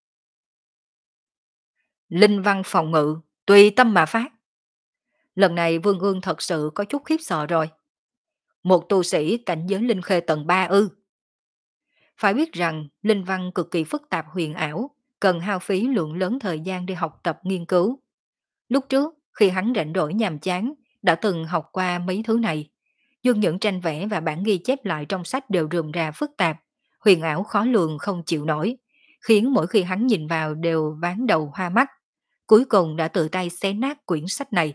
Linh văn phòng ngự, tùy tâm mà phát. Lần này Vương Ương thật sự có chút khiếp sợ rồi. Một tu sĩ cảnh giới linh khê tầng ba ư. Phải biết rằng linh văn cực kỳ phức tạp huyền ảo, cần hao phí lượng lớn thời gian để học tập nghiên cứu. Lúc trước, khi hắn rảnh rỗi nhàm chán, đã từng học qua mấy thứ này. Nhưng những tranh vẽ và bản ghi chép lại trong sách đều rườm rà phức tạp, huyền ảo khó lường không chịu nổi, khiến mỗi khi hắn nhìn vào đều ván đầu hoa mắt. Cuối cùng đã tự tay xé nát quyển sách này.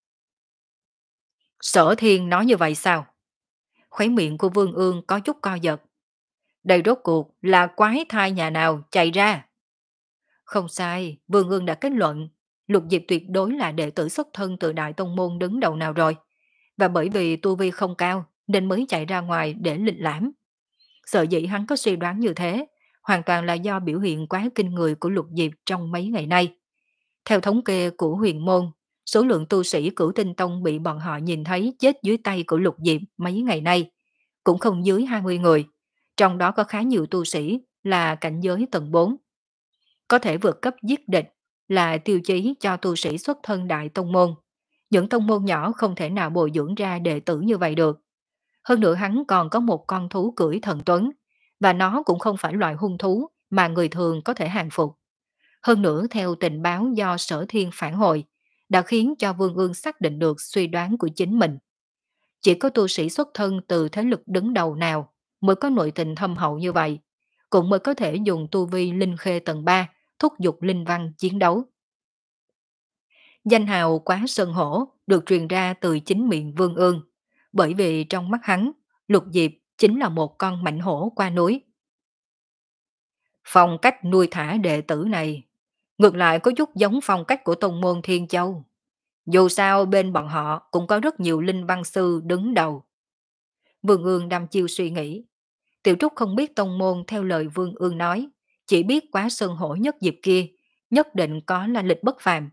Sở Thiên nói như vậy sao? Khóe miệng của Vương Ương có chút co giật. Đây rốt cuộc là quái thai nhà nào chạy ra? Không sai, Vương Ương đã kết luận, Lục Diệp tuyệt đối là đệ tử xuất thân từ Đại Tông Môn đứng đầu nào rồi. Và bởi vì tu vi không cao nên mới chạy ra ngoài để lịch lãm. Sợ dĩ hắn có suy đoán như thế, hoàn toàn là do biểu hiện quá kinh người của Lục Diệp trong mấy ngày nay. Theo thống kê của huyền môn, số lượng tu sĩ Cửu Tinh Tông bị bọn họ nhìn thấy chết dưới tay của Lục Diệp mấy ngày nay cũng không dưới hai mươi người, trong đó có khá nhiều tu sĩ là cảnh giới tầng bốn. Có thể vượt cấp giết địch là tiêu chí cho tu sĩ xuất thân Đại Tông Môn. Những tông môn nhỏ không thể nào bồi dưỡng ra đệ tử như vậy được. Hơn nữa hắn còn có một con thú cưỡi thần tuấn, và nó cũng không phải loại hung thú mà người thường có thể hàng phục. Hơn nữa theo tình báo do Sở Thiên phản hồi, đã khiến cho Vương Ương xác định được suy đoán của chính mình. Chỉ có tu sĩ xuất thân từ thế lực đứng đầu nào mới có nội tình thâm hậu như vậy, cũng mới có thể dùng tu vi linh khê tầng ba thúc giục linh văn chiến đấu. Danh hào Quá Sơn Hổ được truyền ra từ chính miệng Vương Ương, bởi vì trong mắt hắn, Lục Diệp chính là một con mãnh hổ qua núi. Phong cách nuôi thả đệ tử này, ngược lại có chút giống phong cách của tông môn Thiên Châu. Dù sao bên bọn họ cũng có rất nhiều linh văn sư đứng đầu. Vương Ương đăm chiêu suy nghĩ. Tiểu Trúc không biết tông môn theo lời Vương Ương nói, chỉ biết Quá Sơn Hổ Nhất Diệp kia nhất định có là lịch bất phàm.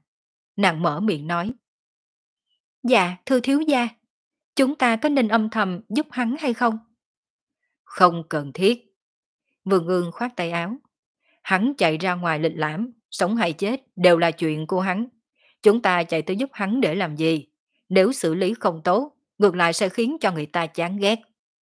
Nàng mở miệng nói. Dạ, thưa thiếu gia, chúng ta có nên âm thầm giúp hắn hay không? Không cần thiết. Vương Ương khoát tay áo. Hắn chạy ra ngoài lịch lãm, sống hay chết đều là chuyện của hắn. Chúng ta chạy tới giúp hắn để làm gì? Nếu xử lý không tốt, ngược lại sẽ khiến cho người ta chán ghét.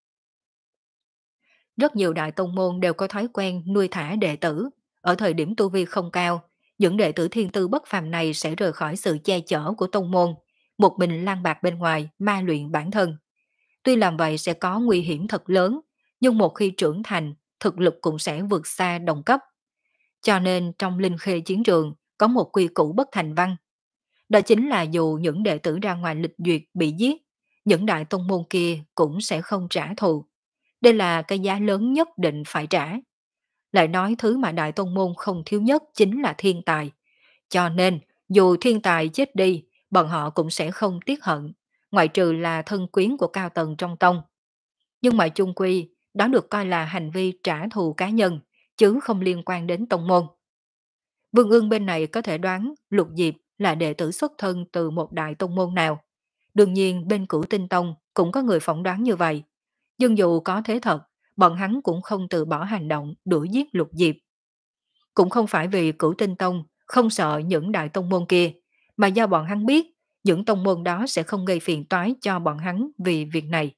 Rất nhiều đại tông môn đều có thói quen nuôi thả đệ tử. Ở thời điểm tu vi không cao, những đệ tử thiên tư bất phàm này sẽ rời khỏi sự che chở của tông môn, một mình lang bạc bên ngoài, ma luyện bản thân. Tuy làm vậy sẽ có nguy hiểm thật lớn, nhưng một khi trưởng thành, thực lực cũng sẽ vượt xa đồng cấp. Cho nên trong linh khê chiến trường có một quy củ bất thành văn. Đó chính là dù những đệ tử ra ngoài lịch duyệt bị giết, những đại tông môn kia cũng sẽ không trả thù. Đây là cái giá lớn nhất định phải trả. Lại nói thứ mà đại tông môn không thiếu nhất chính là thiên tài. Cho nên, dù thiên tài chết đi, bọn họ cũng sẽ không tiếc hận, ngoại trừ là thân quyến của cao tầng trong tông. Nhưng mà chung quy, đó được coi là hành vi trả thù cá nhân, chứ không liên quan đến tông môn. Vương Ương bên này có thể đoán Lục Diệp là đệ tử xuất thân từ một đại tông môn nào. Đương nhiên bên Cửu Tinh Tông cũng có người phỏng đoán như vậy. Nhưng dù có thế thật, bọn hắn cũng không từ bỏ hành động đuổi giết Lục Diệp. Cũng không phải vì Cửu Tinh Tông không sợ những đại tông môn kia, mà do bọn hắn biết những tông môn đó sẽ không gây phiền toái cho bọn hắn vì việc này.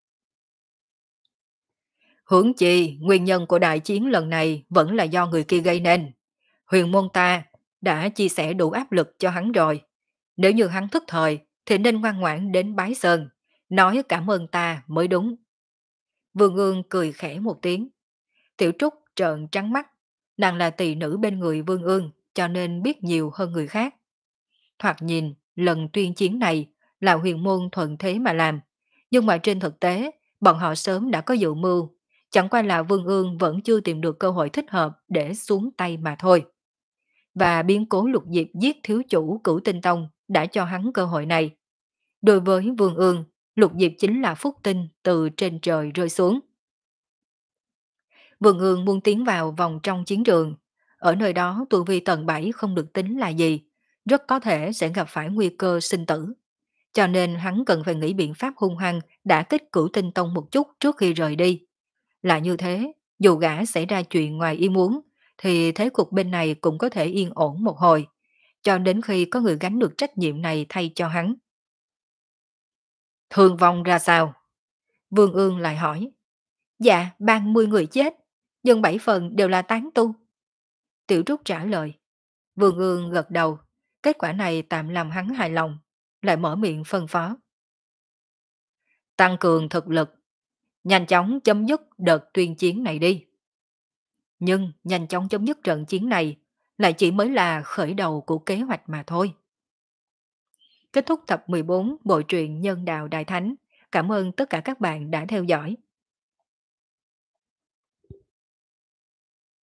Huống chi, nguyên nhân của đại chiến lần này vẫn là do người kia gây nên. Huyền môn ta đã chia sẻ đủ áp lực cho hắn rồi. Nếu như hắn thức thời thì nên ngoan ngoãn đến Bái Sơn, nói cảm ơn ta mới đúng. Vương Ương cười khẽ một tiếng. Tiểu Trúc trợn trắng mắt. Nàng là tỳ nữ bên người Vương Ương cho nên biết nhiều hơn người khác. Thoạt nhìn, lần tuyên chiến này là huyền môn thuận thế mà làm. Nhưng mà trên thực tế, bọn họ sớm đã có dự mưu. Chẳng qua là Vương Ương vẫn chưa tìm được cơ hội thích hợp để xuống tay mà thôi. Và biến cố Lục Diệp giết thiếu chủ Cửu Tinh Tông đã cho hắn cơ hội này. Đối với Vương Ương, Lục Diệp chính là phúc tinh từ trên trời rơi xuống. Vương Ương muốn tiến vào vòng trong chiến trường. Ở nơi đó tu vi tầng bảy không được tính là gì, rất có thể sẽ gặp phải nguy cơ sinh tử. Cho nên hắn cần phải nghĩ biện pháp hung hăng đã kích Cửu Tinh Tông một chút trước khi rời đi. Là như thế, dù gã xảy ra chuyện ngoài ý muốn, thì thế cục bên này cũng có thể yên ổn một hồi, cho đến khi có người gánh được trách nhiệm này thay cho hắn. Thương vong ra sao? Vương Ương lại hỏi. Dạ, ba mươi người chết, nhưng bảy phần đều là tán tu. Tiểu Trúc trả lời. Vương Ương gật đầu, kết quả này tạm làm hắn hài lòng, lại mở miệng phân phó. Tăng cường thực lực, nhanh chóng chấm dứt đợt tuyên chiến này đi. Nhưng nhanh chóng chấm dứt trận chiến này lại chỉ mới là khởi đầu của kế hoạch mà thôi. Kết thúc tập mười bốn bộ truyện Nhân Đạo Đại Thánh. Cảm ơn tất cả các bạn đã theo dõi.